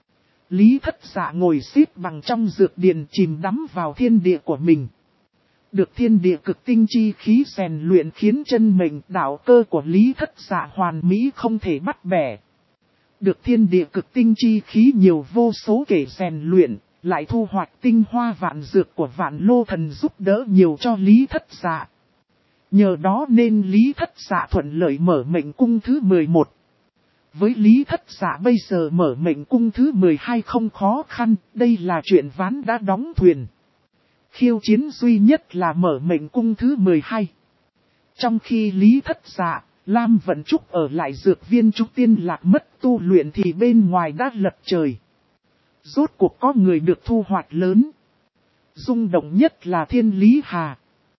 Lý Thất Dạ ngồi xếp bằng trong dược điển chìm đắm vào thiên địa của mình. Được thiên địa cực tinh chi khí rèn luyện khiến chân mệnh đạo cơ của Lý Thất Dạ hoàn mỹ không thể bắt bẻ. Được thiên địa cực tinh chi khí nhiều vô số kể rèn luyện, lại thu hoạch tinh hoa vạn dược của Vạn Lô Thần giúp đỡ nhiều cho Lý Thất Dạ. Nhờ đó nên Lý Thất Dạ thuận lợi mở mệnh cung thứ 11. Với Lý Thất Dạ bây giờ mở mệnh cung thứ 12 không khó khăn, đây là chuyện ván đã đóng thuyền. Khiêu chiến duy nhất là mở mệnh cung thứ 12. Trong khi Lý Thất Dạ, Lam Vận Trúc ở lại dược viên Trúc Tiên lạc mất tu luyện thì bên ngoài đã lật trời. Rốt cuộc có người được thu hoạch lớn. Rung động nhất là Thiên Lý Hà.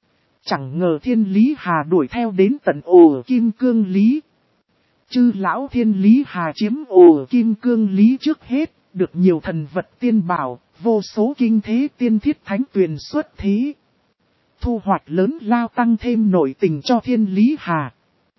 Chẳng ngờ Thiên Lý Hà đuổi theo đến tận ổ Kim Cương Lý. Chư lão Thiên Lý Hà chiếm ổ Kim Cương Lý trước hết, được nhiều thần vật tiên bảo, vô số kinh thế tiên thiết thánh tuyền xuất thế. Thu hoạch lớn lao tăng thêm nội tình cho Thiên Lý Hà.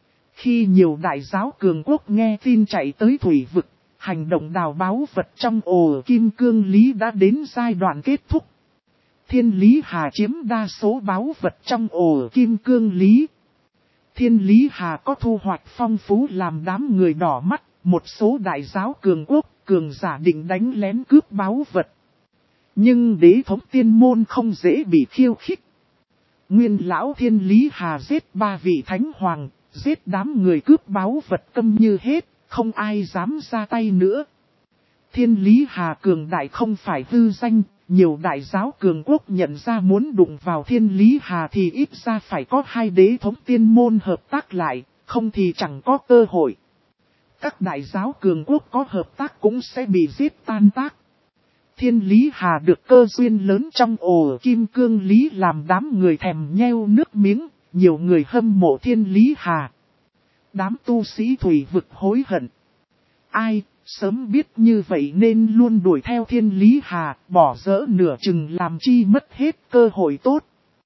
Khi nhiều đại giáo cường quốc nghe tin chạy tới thủy vực, hành động đào báu vật trong ổ Kim Cương Lý đã đến giai đoạn kết thúc. Thiên Lý Hà chiếm đa số báu vật trong ổ Kim Cương Lý. Thiên Lý Hà có thu hoạch phong phú làm đám người đỏ mắt, một số đại giáo cường quốc, cường giả định đánh lén cướp báu vật. Nhưng đế thống tiên môn không dễ bị khiêu khích. Nguyên lão Thiên Lý Hà giết 3 vị thánh hoàng, giết đám người cướp báu vật câm như hết, không ai dám ra tay nữa. Thiên Lý Hà cường đại không phải hư danh, nhiều đại giáo cường quốc nhận ra muốn đụng vào Thiên Lý Hà thì ít ra phải có 2 đế thống tiên môn hợp tác lại, không thì chẳng có cơ hội. Các đại giáo cường quốc có hợp tác cũng sẽ bị giết tan tác. Thiên Lý Hà được cơ duyên lớn trong ổ Kim Cương Lý làm đám người thèm nheo nước miếng, nhiều người hâm mộ Thiên Lý Hà. Đám tu sĩ thủy vực hối hận. Ai, sớm biết như vậy nên luôn đuổi theo Thiên Lý Hà, bỏ dỡ nửa chừng làm chi mất hết cơ hội tốt.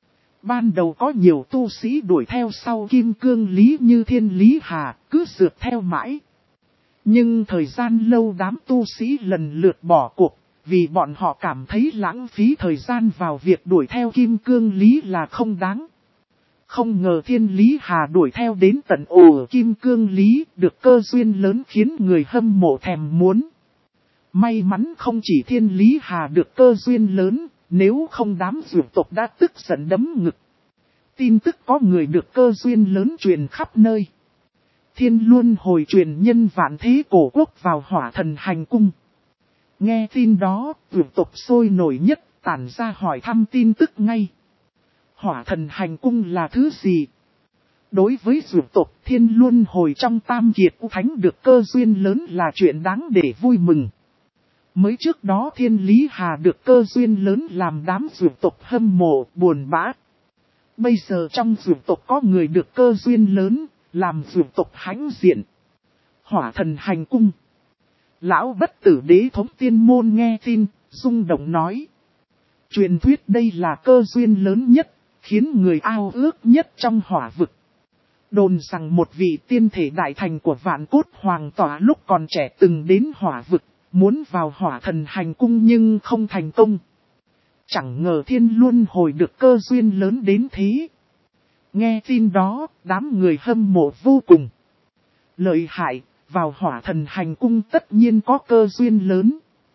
Ban đầu có nhiều tu sĩ đuổi theo sau Kim Cương Lý như Thiên Lý Hà, cứ rượt theo mãi. Nhưng thời gian lâu đám tu sĩ lần lượt bỏ cuộc, vì bọn họ cảm thấy lãng phí thời gian vào việc đuổi theo Kim Cương Lý là không đáng. Không ngờ Thiên Lý Hà đuổi theo đến tận ổ Kim Cương Lý, được cơ duyên lớn khiến người hâm mộ thèm muốn. May mắn không chỉ Thiên Lý Hà được cơ duyên lớn, nếu không đám dược tộc đã tức giận đấm ngực. Tin tức có người được cơ duyên lớn truyền khắp nơi. Thiên Luân Hồi truyền nhân vạn thế cổ quốc vào Hỏa Thần Hành Cung. Nghe tin đó, dược tộc sôi nổi nhất, tản ra hỏi thăm tin tức ngay. Hỏa Thần Hành Cung là thứ gì? Đối với dược tộc Thiên Luân Hồi trong Tam Kiệt U Thánh được cơ duyên lớn là chuyện đáng để vui mừng. Mới trước đó Thiên Lý Hà được cơ duyên lớn làm đám dược tộc hâm mộ, buồn bã. Bây giờ trong dược tộc có người được cơ duyên lớn, làm dược tộc hãnh diện. Hỏa Thần Hành Cung. Lão bất tử đế thống tiên môn nghe tin, rung động nói. Truyền thuyết đây là cơ duyên lớn nhất, khiến người ao ước nhất trong hỏa vực. Đồn rằng một vị tiên thể đại thành của Vạn Cốt Hoàng Tỏa lúc còn trẻ từng đến hỏa vực, muốn vào Hỏa Thần Hành Cung nhưng không thành công. Chẳng ngờ Thiên Luân Hồi được cơ duyên lớn đến thế. Nghe tin đó, đám người hâm mộ vô cùng. Lợi hại, vào Hỏa Thần Hành Cung tất nhiên có cơ duyên lớn.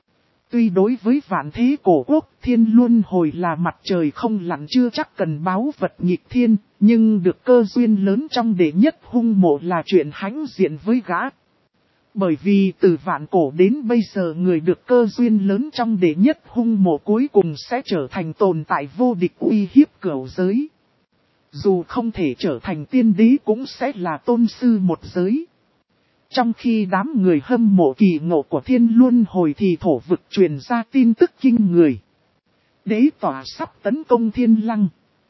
Tuy đối với vạn thế cổ quốc, Thiên Luân Hồi là mặt trời không lặn chưa chắc cần báu vật nghịch thiên, nhưng được cơ duyên lớn trong đệ nhất hung mộ là chuyện hãnh diện với gã. Bởi vì từ vạn cổ đến bây giờ người được cơ duyên lớn trong đệ nhất hung mộ cuối cùng sẽ trở thành tồn tại vô địch uy hiếp cửu giới. Dù không thể trở thành tiên đế cũng sẽ là tôn sư một giới. Trong khi đám người hâm mộ kỳ ngộ của Thiên Luân Hồi thì thổ vực truyền ra tin tức kinh người. Đế tỏa sắp tấn công Thiên Lăng.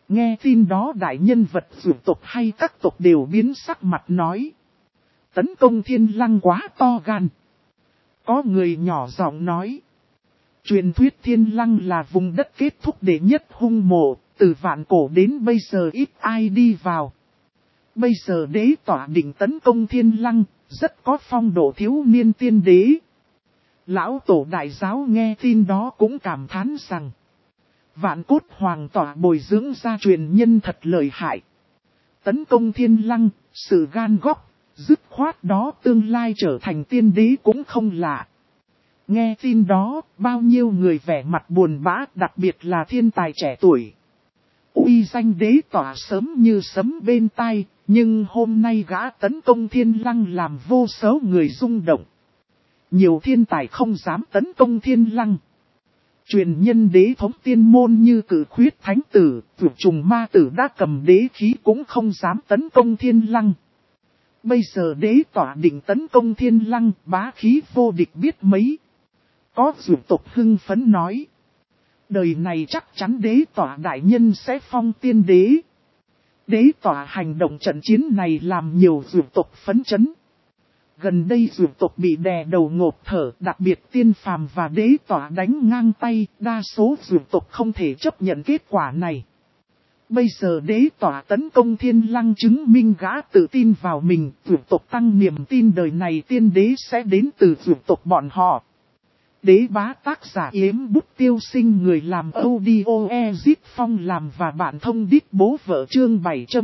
Nghe tin đó đại nhân vật dụ tộc hay các tộc đều biến sắc mặt nói. Tấn công Thiên Lăng quá to gan. Có người nhỏ giọng nói. Truyền thuyết Thiên Lăng là vùng đất kết thúc đệ nhất hung mộ, từ vạn cổ đến bây giờ ít ai đi vào. Bây giờ đế tỏa định tấn công Thiên Lăng, rất có phong độ thiếu niên tiên đế. Lão tổ đại giáo nghe tin đó cũng cảm thán rằng. Vạn cốt hoàng tỏa bồi dưỡng ra truyền nhân thật lợi hại. Tấn công Thiên Lăng, sự gan góc, dứt khoát đó tương lai trở thành tiên đế cũng không lạ. Nghe tin đó, bao nhiêu người vẻ mặt buồn bã, đặc biệt là thiên tài trẻ tuổi. Uy danh đế tỏa sớm như sấm bên tai, nhưng hôm nay gã tấn công Thiên Lăng làm vô số người rung động. Nhiều thiên tài không dám tấn công Thiên Lăng. Truyền nhân đế thống tiên môn như Cử Khuyết Thánh Tử, Vượt Trùng Ma Tử đã cầm đế khí cũng không dám tấn công Thiên Lăng. Bây giờ đế tỏa định tấn công Thiên Lăng, bá khí vô địch biết mấy. Có dụ tộc hưng phấn nói. Đời này chắc chắn đế tỏa đại nhân sẽ phong tiên đế. Đế tỏa hành động trận chiến này làm nhiều dụ tộc phấn chấn. Gần đây dụ tộc bị đè đầu ngộp thở, đặc biệt tiên phàm và đế tỏa đánh ngang tay, đa số dụ tộc không thể chấp nhận kết quả này. Bây giờ đế tỏa tấn công Thiên Lăng chứng minh gã tự tin vào mình, dụ tộc tăng niềm tin đời này tiên đế sẽ đến từ dụ tộc bọn họ. Đế bá tác giả Yếm Bút Tiêu Sinh, người làm audio Ezit Phong làm và bạn thông đít bố vợ chương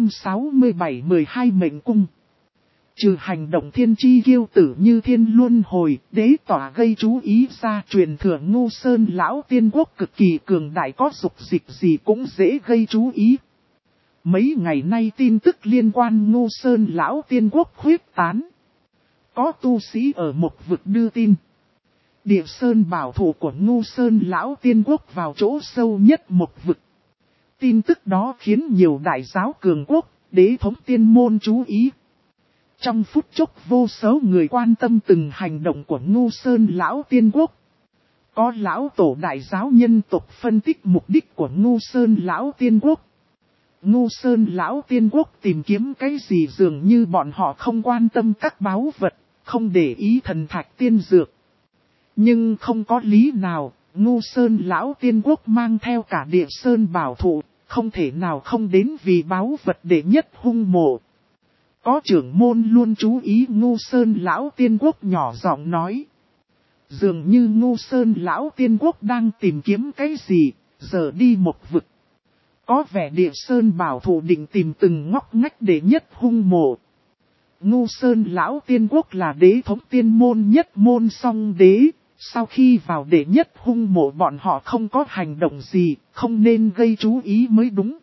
767-12 mệnh cung. Trừ hành động thiên chi kiêu tử như thiên luân hồi, đế tỏa gây chú ý ra truyền thừa Ngô Sơn lão tiên quốc cực kỳ cường đại, có dục dịch gì cũng dễ gây chú ý. Mấy ngày nay tin tức liên quan Ngô Sơn lão tiên quốc khuyết tán. Có tu sĩ ở một vực đưa tin. Địa sơn bảo thủ của Ngô Sơn lão tiên quốc vào chỗ sâu nhất một vực. Tin tức đó khiến nhiều đại giáo cường quốc, đế thống tiên môn chú ý. Trong phút chốc vô số người quan tâm từng hành động của Ngô Sơn lão tiên quốc. Có lão tổ đại giáo nhân tộc phân tích mục đích của Ngô Sơn lão tiên quốc. Ngô Sơn lão tiên quốc tìm kiếm cái gì dường như bọn họ không quan tâm các báu vật, không để ý thần thạch tiên dược. Nhưng không có lý nào, Ngô Sơn lão tiên quốc mang theo cả địa sơn bảo thủ, không thể nào không đến vì báu vật đệ nhất hung mộ. Có trưởng môn luôn chú ý Ngô Sơn lão tiên quốc nhỏ giọng nói. Dường như Ngô Sơn lão tiên quốc đang tìm kiếm cái gì, giờ đi một vực. Có vẻ địa sơn bảo thủ định tìm từng ngóc ngách đệ nhất hung mộ. Ngô Sơn lão tiên quốc là đế thống tiên môn nhất môn song đế. Sau khi vào đệ nhất hung mộ bọn họ không có hành động gì, không nên gây chú ý mới đúng.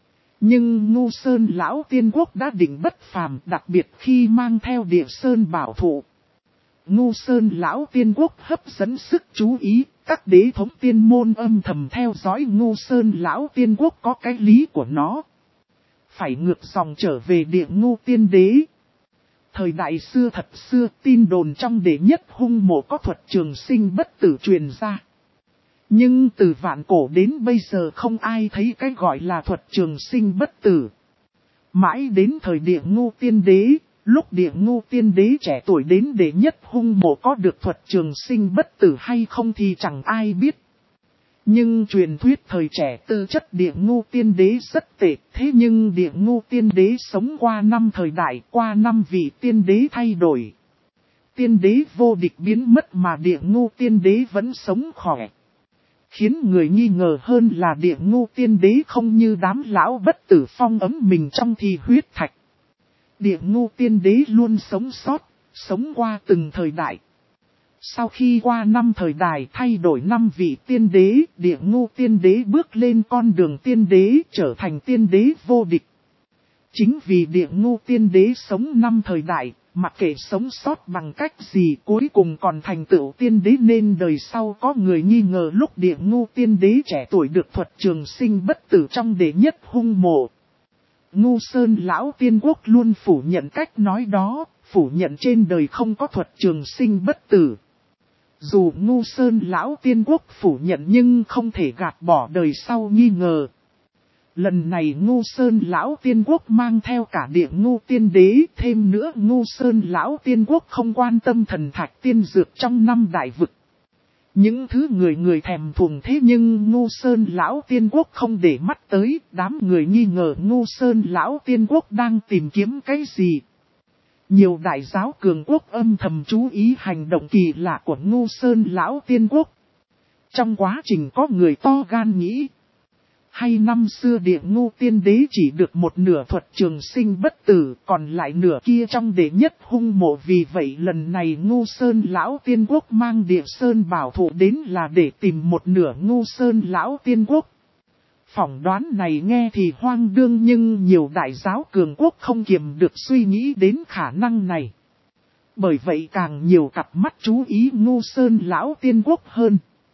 Nhưng Ngô Sơn lão tiên quốc đã định bất phàm, đặc biệt khi mang theo địa sơn bảo thủ. Ngô Sơn lão tiên quốc hấp dẫn sức chú ý, các đế thống tiên môn âm thầm theo dõi Ngô Sơn lão tiên quốc có cái lý của nó. Phải ngược dòng trở về địa Ngô tiên đế. Thời đại xưa thật xưa, tin đồn trong đệ nhất hung mộ có thuật trường sinh bất tử truyền ra. Nhưng từ vạn cổ đến bây giờ không ai thấy cái gọi là thuật trường sinh bất tử. Mãi đến thời địa Ngô tiên đế, lúc địa Ngô tiên đế trẻ tuổi đến đệ nhất hung mộ có được thuật trường sinh bất tử hay không thì chẳng ai biết. Nhưng truyền thuyết thời trẻ tư chất địa Ngô tiên đế rất tệ, thế nhưng địa Ngô tiên đế sống qua 5 thời đại, qua 5 vị tiên đế thay đổi. Tiên đế vô địch biến mất mà địa Ngô tiên đế vẫn sống khỏe. Khiến người nghi ngờ hơn là địa Ngô tiên đế không như đám lão bất tử phong ấm mình trong thi huyết thạch. Địa Ngô tiên đế luôn sống sót, sống qua từng thời đại. Sau khi qua 5 thời đại thay đổi 5 vị tiên đế, địa Ngô tiên đế bước lên con đường tiên đế trở thành tiên đế vô địch. Chính vì địa Ngô tiên đế sống 5 thời đại, mặc kệ sống sót bằng cách gì cuối cùng còn thành tựu tiên đế nên đời sau có người nghi ngờ lúc địa Ngô tiên đế trẻ tuổi được thuật trường sinh bất tử trong đệ nhất hung mộ. Ngô Sơn lão tiên quốc luôn phủ nhận cách nói đó, phủ nhận trên đời không có thuật trường sinh bất tử. Dù Ngô Sơn lão tiên quốc phủ nhận nhưng không thể gạt bỏ đời sau nghi ngờ. Lần này Ngô Sơn Lão Tiên Quốc mang theo cả Địa Ngô Tiên Đế, thêm nữa Ngô Sơn Lão Tiên Quốc không quan tâm thần thạch tiên dược trong 5 đại vực. Những thứ người người thèm thuồng, thế nhưng Ngô Sơn Lão Tiên Quốc không để mắt tới, đám người nghi ngờ Ngô Sơn Lão Tiên Quốc đang tìm kiếm cái gì. Nhiều đại giáo cường quốc âm thầm chú ý hành động kỳ lạ của Ngô Sơn Lão Tiên Quốc. Trong quá trình có người to gan nghĩ, hay năm xưa Địa Ngô Tiên Đế chỉ được một nửa thuật trường sinh bất tử, còn lại nửa kia trong đệ nhất hung mộ, vì vậy lần này Ngô Sơn Lão Tiên Quốc mang Địa Sơn bảo thủ đến là để tìm một nửa Ngô Sơn Lão Tiên Quốc. Phỏng đoán này nghe thì hoang đương, nhưng nhiều đại giáo cường quốc không kiềm được suy nghĩ đến khả năng này. Bởi vậy càng nhiều cặp mắt chú ý Ngô Sơn Lão Tiên Quốc hơn.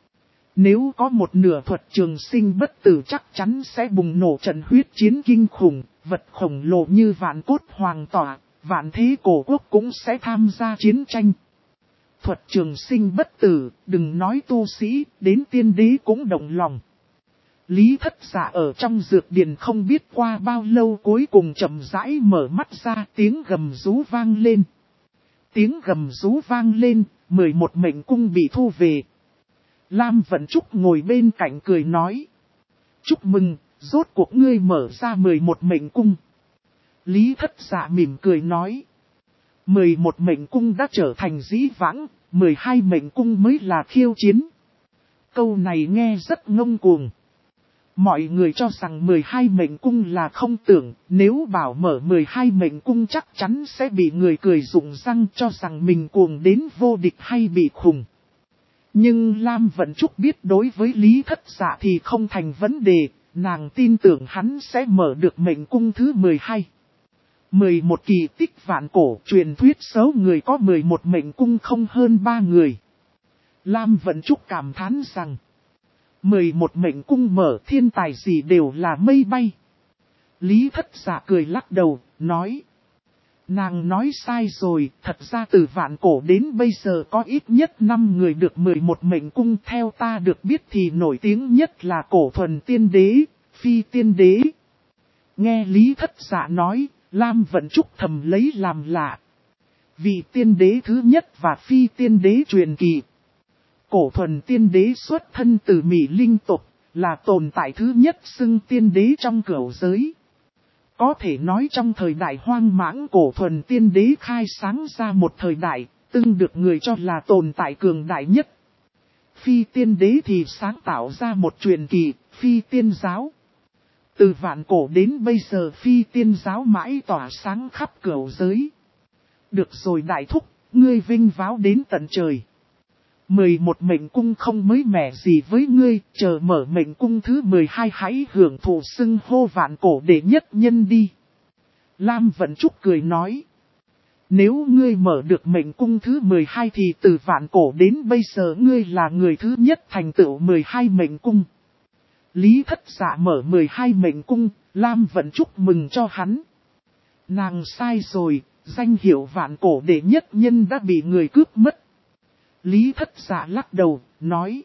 Nếu có một nửa thuật trường sinh bất tử chắc chắn sẽ bùng nổ trận huyết chiến kinh khủng, vật khổng lồ như vạn cốt hoàng tỏa, vạn thế cổ quốc cũng sẽ tham gia chiến tranh. Thuật trường sinh bất tử, đừng nói tu sĩ, đến tiên đế cũng động lòng. Lý Thất Dạ ở trong dược điền không biết qua bao lâu cuối cùng chậm rãi mở mắt ra, tiếng gầm rú vang lên. Tiếng gầm rú vang lên, 11 mệnh cung bị thu về. Lam Vận Trúc ngồi bên cạnh cười nói. Chúc mừng, rốt cuộc ngươi mở ra 11 mệnh cung. Lý Thất Dạ mỉm cười nói. 11 mệnh cung đã trở thành dĩ vãng, 12 mệnh cung mới là khiêu chiến. Câu này nghe rất ngông cuồng. Mọi người cho rằng 12 mệnh cung là không tưởng, nếu bảo mở 12 mệnh cung chắc chắn sẽ bị người cười rụng răng, cho rằng mình cuồng đến vô địch hay bị khùng. Nhưng Lam Vận Trúc biết đối với Lý Thất Dạ thì không thành vấn đề, nàng tin tưởng hắn sẽ mở được mệnh cung thứ 12. 11 kỳ tích vạn cổ, truyền thuyết số người có 11 mệnh cung không hơn 3 người. Lam Vận Trúc cảm thán rằng, 11 mệnh cung mở, thiên tài gì đều là mây bay. Lý Thất Dạ cười lắc đầu, nói. Nàng nói sai rồi, thật ra từ vạn cổ đến bây giờ có ít nhất 5 người được 11 mệnh cung, theo ta được biết thì nổi tiếng nhất là Cổ Thuần Tiên Đế, Phi Tiên Đế. Nghe Lý Thất Dạ nói, Lam Vận Trúc thầm lấy làm lạ. Vị Tiên Đế thứ nhất và Phi Tiên Đế truyền kỳ. Cổ Thuần Tiên Đế xuất thân từ Mỹ Linh tộc, là tồn tại thứ nhất xưng Tiên Đế trong cửu giới. Có thể nói trong thời đại hoang mãng, Cổ Thuần Tiên Đế khai sáng ra một thời đại, từng được người cho là tồn tại cường đại nhất. Phi Tiên Đế thì sáng tạo ra một truyền kỳ, Phi Tiên Giáo. Từ vạn cổ đến bây giờ Phi Tiên Giáo mãi tỏa sáng khắp cửu giới. Được rồi đại thúc, ngươi vinh váo đến tận trời. 11 mệnh cung không mới mẻ gì với ngươi, chờ mở mệnh cung thứ 12 hãy hưởng thụ xưng hô vạn cổ đệ nhất nhân đi. Lam Vận Trúc cười nói. Nếu ngươi mở được mệnh cung thứ 12 thì từ vạn cổ đến bây giờ ngươi là người thứ nhất thành tựu 12 mệnh cung. Lý Thất Dạ mở 12 mệnh cung, Lam Vận Trúc mừng cho hắn. Nàng sai rồi, danh hiệu vạn cổ đệ nhất nhân đã bị người cướp mất. Lý Thất Dạ lắc đầu, nói.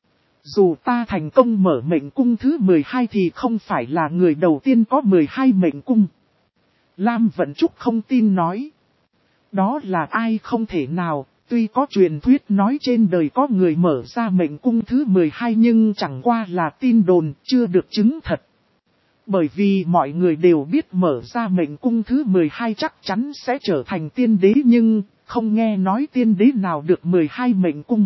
Dù ta thành công mở mệnh cung thứ 12 thì không phải là người đầu tiên có 12 mệnh cung. Lam Vận Trúc không tin nói. Đó là ai không thể nào, tuy có truyền thuyết nói trên đời có người mở ra mệnh cung thứ 12 nhưng chẳng qua là tin đồn, chưa được chứng thật. Bởi vì mọi người đều biết mở ra mệnh cung thứ 12 chắc chắn sẽ trở thành tiên đế nhưng không nghe nói tiên đế nào được 12 mệnh cung.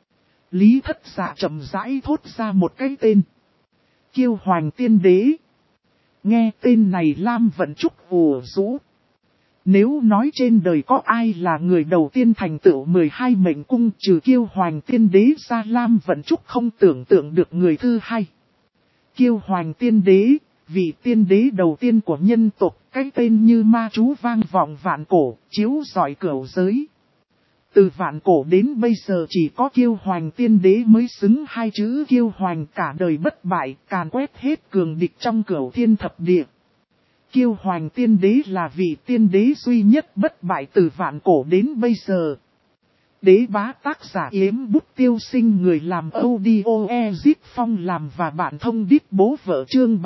Lý Thất Dạ chậm rãi thốt ra một cái tên. Kiêu Hoành Tiên Đế. Nghe tên này Lam Vận Trúc ùa rũ. Nếu nói trên đời có ai là người đầu tiên thành tựu 12 mệnh cung trừ Kiêu Hoành Tiên Đế ra, Lam Vận Trúc không tưởng tượng được người thứ hai. Kiêu Hoành Tiên Đế, vị tiên đế đầu tiên của nhân tộc, cái tên như ma chú vang vọng vạn cổ, chiếu rọi cửu giới. Từ vạn cổ đến bây giờ chỉ có Kiêu Hoành Tiên Đế mới xứng hai chữ Kiêu Hoành, cả đời bất bại, càn quét hết cường địch trong cửu thiên thập địa. Kiêu Hoành Tiên Đế là vị tiên đế duy nhất bất bại từ vạn cổ đến bây giờ. Đế bá tác giả Yếm Bút Tiêu Sinh, người làm audio Ezip Phong làm và bạn thông đít bố vợ, chương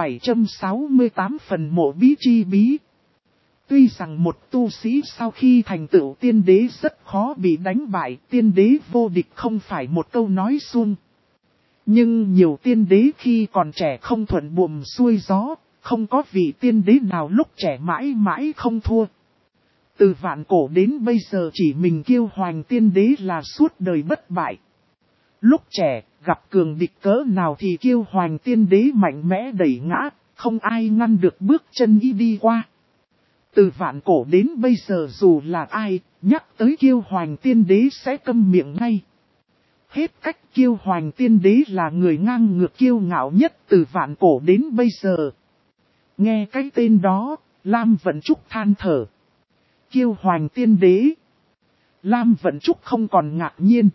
768 phần mộ bí chi bí. Tuy rằng một tu sĩ sau khi thành tựu tiên đế rất khó bị đánh bại, tiên đế vô địch không phải một câu nói suông. Nhưng nhiều tiên đế khi còn trẻ không thuận buồm xuôi gió, không có vị tiên đế nào lúc trẻ mãi mãi không thua. Từ vạn cổ đến bây giờ chỉ mình Kiêu Hoành tiên đế là suốt đời bất bại. Lúc trẻ, gặp cường địch cỡ nào thì Kiêu Hoành tiên đế mạnh mẽ đẩy ngã, không ai ngăn được bước chân y đi qua. Từ vạn cổ đến bây giờ dù là ai, nhắc tới Kiêu Hoành tiên đế sẽ câm miệng ngay. Hết cách, Kiêu Hoành tiên đế là người ngang ngược kiêu ngạo nhất từ vạn cổ đến bây giờ. Nghe cái tên đó, Lam Vận Trúc than thở. Kiêu Hoành tiên đế. Lam Vận Trúc không còn ngạc nhiên.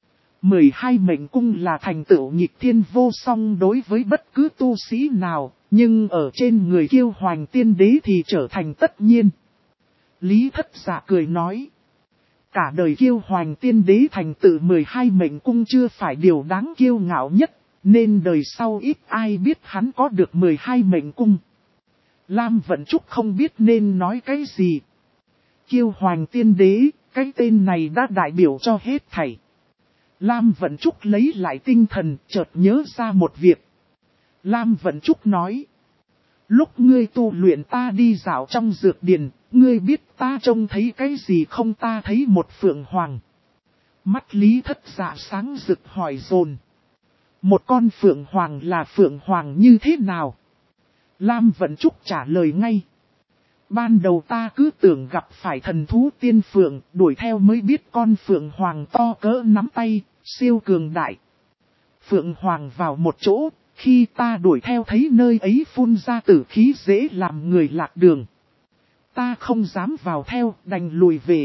12 mệnh cung là thành tựu nghịch thiên vô song đối với bất cứ tu sĩ nào, nhưng ở trên người Kiêu Hoành tiên đế thì trở thành tất nhiên. Lý Thất Dạ cười nói. Cả đời Kiêu Hoành tiên đế thành tựu 12 mệnh cung chưa phải điều đáng kiêu ngạo nhất, nên đời sau ít ai biết hắn có được 12 mệnh cung. Lam Vận Trúc không biết nên nói cái gì. Kiêu Hoành tiên đế, cái tên này đã đại biểu cho hết thảy. Lam Vận Trúc lấy lại tinh thần, chợt nhớ ra một việc. Lam Vận Trúc nói. Lúc ngươi tu luyện ta đi dạo trong dược điền, ngươi biết ta trông thấy cái gì không? Ta thấy một phượng hoàng. Mắt Lý Thất Dạ sáng rực hỏi dồn. Một con phượng hoàng là phượng hoàng như thế nào? Lam Vận Trúc trả lời ngay. Ban đầu ta cứ tưởng gặp phải thần thú tiên phượng, đuổi theo mới biết con phượng hoàng to cỡ nắm tay, siêu cường đại. Phượng hoàng vào một chỗ, khi ta đuổi theo thấy nơi ấy phun ra tử khí dễ làm người lạc đường. Ta không dám vào theo, đành lùi về.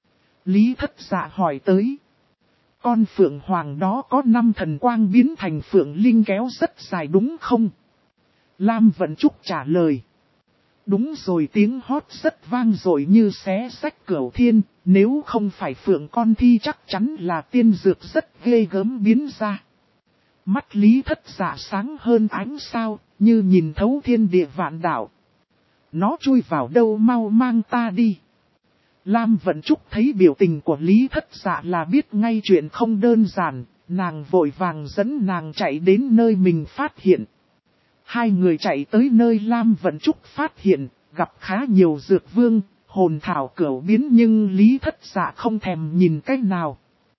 Lý Thất Dạ hỏi tới. Con phượng hoàng đó có 5 thần quang biến thành phượng linh kéo rất dài đúng không? Lam Vận Trúc trả lời. Đúng rồi, tiếng hót rất vang dội như xé rách cửu thiên, nếu không phải phượng con thi chắc chắn là tiên dược rất ghê gớm biến ra. Mắt Lý Thất Dạ sáng hơn ánh sao, như nhìn thấu thiên địa vạn đạo. Nó chui vào đâu, mau mang ta đi. Lam Vận Trúc thấy biểu tình của Lý Thất Dạ là biết ngay chuyện không đơn giản, nàng vội vàng dẫn nàng chạy đến nơi mình phát hiện. Hai người chạy tới nơi Lam Vận Trúc phát hiện, gặp khá nhiều dược vương, hồn thảo cửu biến nhưng Lý Thất Dạ không thèm nhìn cách nào.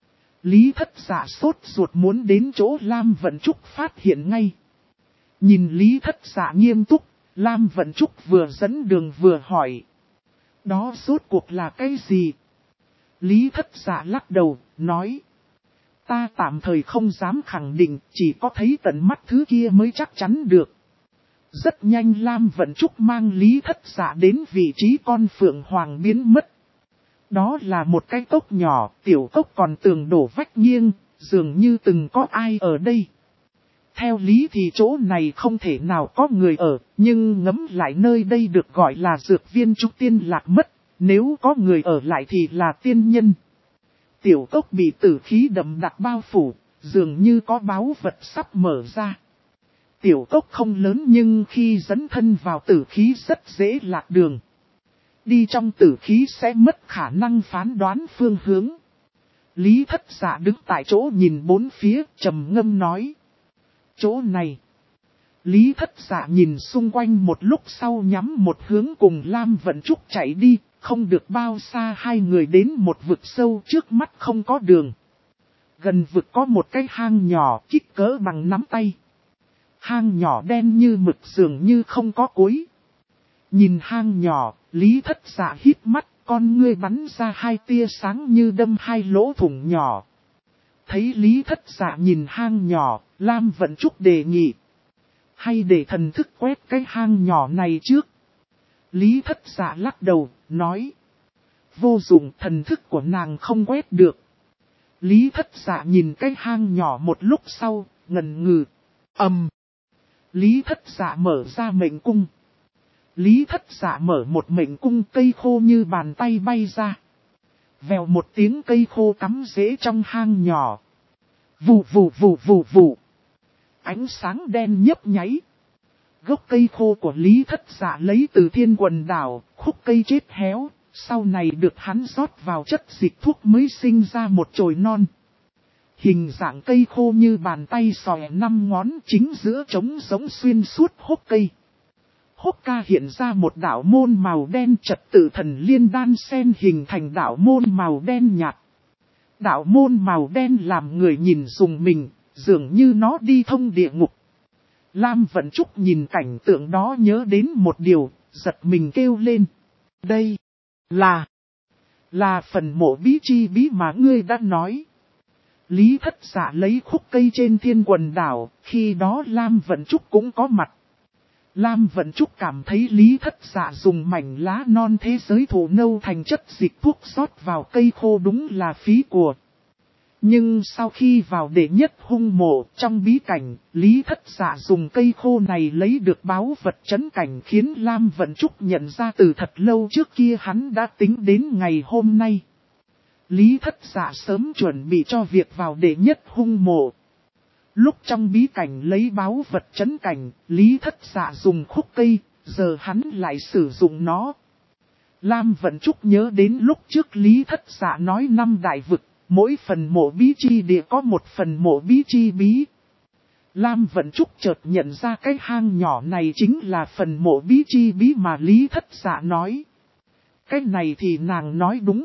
Lý Thất Dạ sốt ruột muốn đến chỗ Lam Vận Trúc phát hiện ngay. Nhìn Lý Thất Dạ nghiêm túc, Lam Vận Trúc vừa dẫn đường vừa hỏi. Đó rốt cuộc là cái gì? Lý Thất Dạ lắc đầu, nói. Ta tạm thời không dám khẳng định, chỉ có thấy tận mắt thứ kia mới chắc chắn được. Rất nhanh Lam Vận Trúc mang Lý Thất Dạ đến vị trí con phượng hoàng biến mất. Đó là một cái cốc nhỏ, tiểu cốc còn tường đổ vách nghiêng, dường như từng có ai ở đây. Theo lý thì chỗ này không thể nào có người ở, nhưng ngẫm lại nơi đây được gọi là dược viên trúc tiên lạc mất, nếu có người ở lại thì là tiên nhân. Tiểu cốc bị tử khí đậm đặc bao phủ, dường như có báu vật sắp mở ra. Tiểu cốc không lớn nhưng khi dấn thân vào tử khí rất dễ lạc đường. Đi trong tử khí sẽ mất khả năng phán đoán phương hướng. Lý Thất Dạ đứng tại chỗ nhìn bốn phía, trầm ngâm nói. Chỗ này. Lý Thất Dạ nhìn xung quanh một lúc sau nhắm một hướng cùng Lam Vận Trúc chạy đi, không được bao xa hai người đến một vực sâu trước mắt không có đường. Gần vực có một cái hang nhỏ kích cỡ bằng nắm tay. Hang nhỏ đen như mực dường như không có cuối. Nhìn hang nhỏ, Lý Thất Dạ hít mắt, con ngươi bắn ra hai tia sáng như đâm hai lỗ thủng nhỏ. Thấy Lý Thất Dạ nhìn hang nhỏ, Lam Vận Trúc đề nghị. Hay để thần thức quét cái hang nhỏ này trước. Lý Thất Dạ lắc đầu, nói. Vô dụng, thần thức của nàng không quét được. Lý Thất Dạ nhìn cái hang nhỏ một lúc sau, ngần ngừ. Lý Thất Dạ mở ra mệnh cung. Lý Thất Dạ mở một mệnh cung, cây khô như bàn tay bay ra. Vèo một tiếng cây khô cắm rễ trong hang nhỏ. Vù vù vù vù vù. Ánh sáng đen nhấp nháy. Gốc cây khô của Lý Thất Dạ lấy từ Thiên Quần Đảo, khúc cây chết héo, sau này được hắn rót vào chất dịch thuốc mới sinh ra một chồi non. Hình dạng cây khô như bàn tay xòe 5 ngón chính giữa trống giống xuyên suốt hốc cây. Hốc ca hiện ra một đạo môn màu đen trật tự thần liên đan sen hình thành đạo môn màu đen nhạt. Đạo môn màu đen làm người nhìn rùng mình, dường như nó đi thông địa ngục. Lam Vận Trúc nhìn cảnh tượng đó nhớ đến một điều, giật mình kêu lên. Đây là phần mộ bí chi bí mà ngươi đã nói. Lý Thất Dạ lấy khúc cây trên Thiên Quần Đảo, khi đó Lam Vận Trúc cũng có mặt. Lam Vận Trúc cảm thấy Lý Thất Dạ dùng mảnh lá non thế giới thổ nâu thành chất dịch thuốc rót vào cây khô đúng là phí của. Nhưng sau khi vào đệ nhất hung mộ trong bí cảnh, Lý Thất Dạ dùng cây khô này lấy được báu vật trấn cảnh khiến Lam Vận Trúc nhận ra từ thật lâu trước kia hắn đã tính đến ngày hôm nay. Lý Thất Dạ sớm chuẩn bị cho việc vào đệ nhất hung mộ. Lúc trong bí cảnh lấy báu vật trấn cảnh, Lý Thất Dạ dùng khúc cây, giờ hắn lại sử dụng nó. Lam Vận Trúc nhớ đến lúc trước Lý Thất Dạ nói 5 đại vực, mỗi phần mộ bí chi địa có một phần mộ bí chi bí. Lam Vận Trúc chợt nhận ra cái hang nhỏ này chính là phần mộ bí chi bí mà Lý Thất Dạ nói. Cái này thì nàng nói đúng.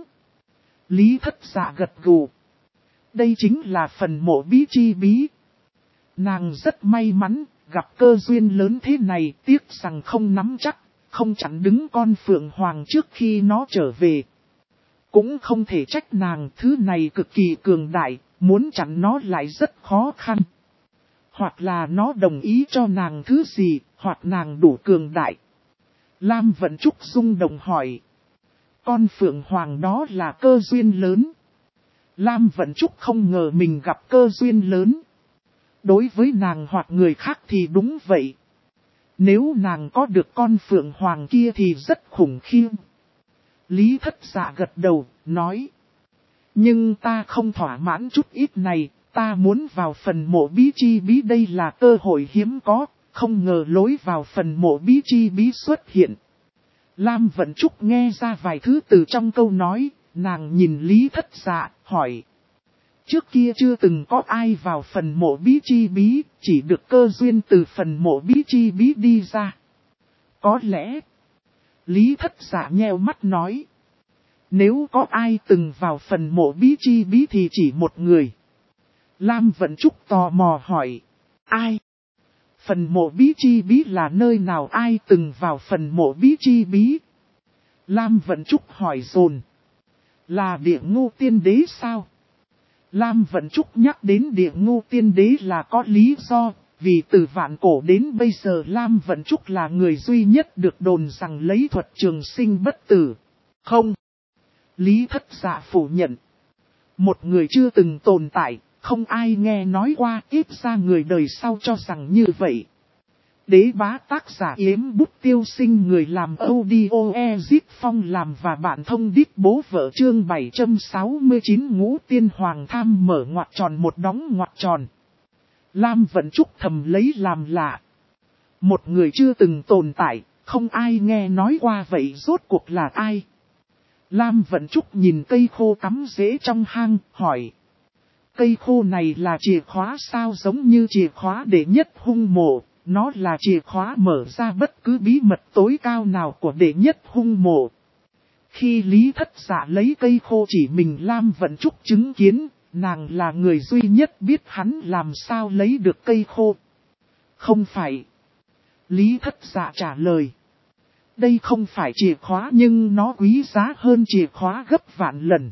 Lý Thất Dạ gật gù. Đây chính là phần mộ bí chi bí. Nàng rất may mắn, gặp cơ duyên lớn thế này, tiếc rằng không nắm chắc, không chặn đứng con Phượng Hoàng trước khi nó trở về. Cũng không thể trách nàng, thứ này cực kỳ cường đại, muốn chặn nó lại rất khó khăn. Hoặc là nó đồng ý cho nàng thứ gì, hoặc nàng đủ cường đại. Lam Vận Trúc rung động hỏi. Con Phượng Hoàng đó là cơ duyên lớn. Lam Vận Trúc không ngờ mình gặp cơ duyên lớn. Đối với nàng hoặc người khác thì đúng vậy. Nếu nàng có được con Phượng Hoàng kia thì rất khủng khiếp. Lý Thất Dạ gật đầu, nói. Nhưng ta không thỏa mãn chút ít này, ta muốn vào phần mộ bí chi bí, đây là cơ hội hiếm có, không ngờ lối vào phần mộ bí chi bí xuất hiện. Lam Vận Trúc nghe ra vài thứ từ trong câu nói, nàng nhìn Lý Thất Dạ, hỏi. Trước kia chưa từng có ai vào phần mộ bí chi bí, chỉ được cơ duyên từ phần mộ bí chi bí đi ra. Có lẽ, Lý Thất Dạ nheo mắt nói. Nếu có ai từng vào phần mộ bí chi bí thì chỉ một người. Lam Vận Trúc tò mò hỏi. Ai? Phần mộ bí chi bí là nơi nào, ai từng vào phần mộ bí chi bí? Lam Vận Trúc hỏi dồn. Là Địa Ngưu Tiên Đế sao? Lam Vận Trúc nhắc đến Địa Ngưu Tiên Đế là có lý do, vì từ vạn cổ đến bây giờ Lam Vận Trúc là người duy nhất được đồn rằng lấy thuật trường sinh bất tử. Không. Lý Thất Dạ phủ nhận. Một người chưa từng tồn tại, không ai nghe nói qua, ít ra người đời sau cho rằng như vậy. Đế Bá tác giả Yếm Bút Tiêu Sinh, người làm audio Ezip Phong làm và bạn thông đít bố vợ, chương 769 Ngũ Tiên Hoàng tham mở ngoặc tròn một đóng ngoặc tròn. Lam Vận Trúc thầm lấy làm lạ. Một người chưa từng tồn tại, không ai nghe nói qua, vậy rốt cuộc là ai? Lam Vận Trúc nhìn cây khô cắm rễ trong hang, hỏi. Cây khô này là chìa khóa sao? Giống như chìa khóa đệ nhất hung mộ, nó là chìa khóa mở ra bất cứ bí mật tối cao nào của đệ nhất hung mộ. Khi Lý Thất Dạ lấy cây khô chỉ mình Lam Vận Trúc chứng kiến, nàng là người duy nhất biết hắn làm sao lấy được cây khô. Không phải. Lý Thất Dạ trả lời. Đây không phải chìa khóa nhưng nó quý giá hơn chìa khóa gấp vạn lần.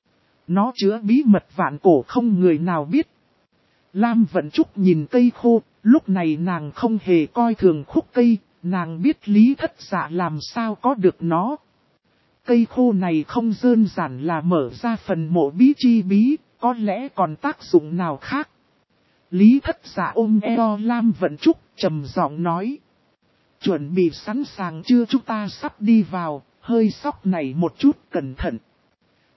Nó chứa bí mật vạn cổ không người nào biết. Lam Vận Trúc nhìn cây khô, lúc này nàng không hề coi thường khúc cây, nàng biết Lý Thất Dạ làm sao có được nó. Cây khô này không đơn giản là mở ra phần mộ bí chi bí, có lẽ còn tác dụng nào khác. Lý Thất Dạ ôm eo Lam Vận Trúc, trầm giọng nói. Chuẩn bị sẵn sàng chưa, chúng ta sắp đi vào, hơi sóc này một chút, cẩn thận.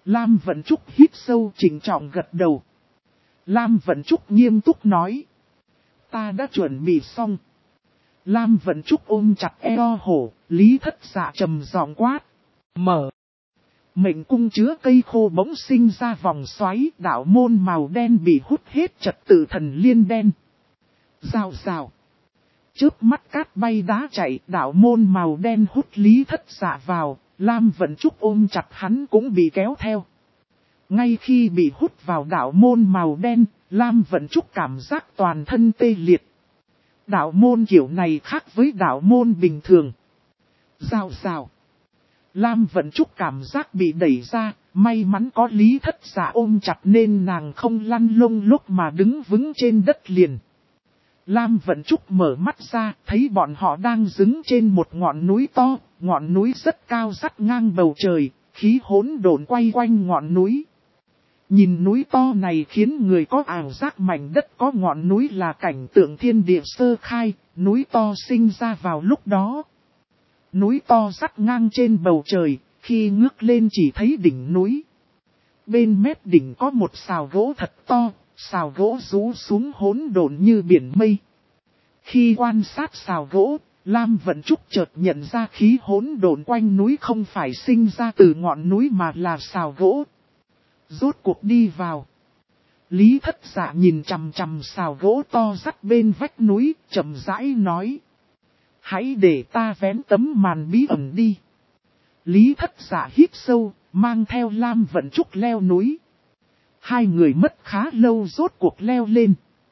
Lam Vận Trúc hít sâu trịnh trọng gật đầu. Lam Vận Trúc nghiêm túc nói. Ta đã chuẩn bị xong. Lam Vận Trúc ôm chặt eo hổ, Lý Thất Dạ trầm giọng quát. Mở. Mệnh cung chứa cây khô bỗng sinh ra vòng xoáy, đạo môn màu đen bị hút hết trật tự thần liên đen. Rào rào. Chớp mắt cát bay đá chạy, đạo môn màu đen hút Lý Thất Dạ vào, Lam Vận Trúc ôm chặt hắn cũng bị kéo theo. Ngay khi bị hút vào đạo môn màu đen, Lam Vận Trúc cảm giác toàn thân tê liệt. Đạo môn kiểu này khác với đạo môn bình thường. Rào rào. Lam Vận Trúc cảm giác bị đẩy ra, may mắn có Lý Thất Dạ ôm chặt nên nàng không lăn lông lúc mà đứng vững trên đất liền. Lam Vận Trúc mở mắt ra, thấy bọn họ đang đứng trên một ngọn núi to, ngọn núi rất cao dắt ngang bầu trời, khí hỗn độn quay quanh ngọn núi. Nhìn núi to này khiến người có ảo giác mảnh đất có ngọn núi là cảnh tượng thiên địa sơ khai, núi to sinh ra vào lúc đó. Núi to dắt ngang trên bầu trời, khi ngước lên chỉ thấy đỉnh núi. Bên mép đỉnh có một sào gỗ thật to, sào gỗ rũ xuống hỗn độn như biển mây. Khi quan sát sào gỗ, Lam Vận Trúc chợt nhận ra khí hỗn độn quanh núi không phải sinh ra từ ngọn núi mà là sào gỗ. Rốt cuộc đi vào. Lý Thất Dạ nhìn chằm chằm sào gỗ to dắt bên vách núi, chậm rãi nói. Hãy để ta vén tấm màn bí ẩn đi. Lý Thất Dạ hít sâu, mang theo Lam Vận Trúc leo núi. Hai người mất khá lâu rốt cuộc leo lên.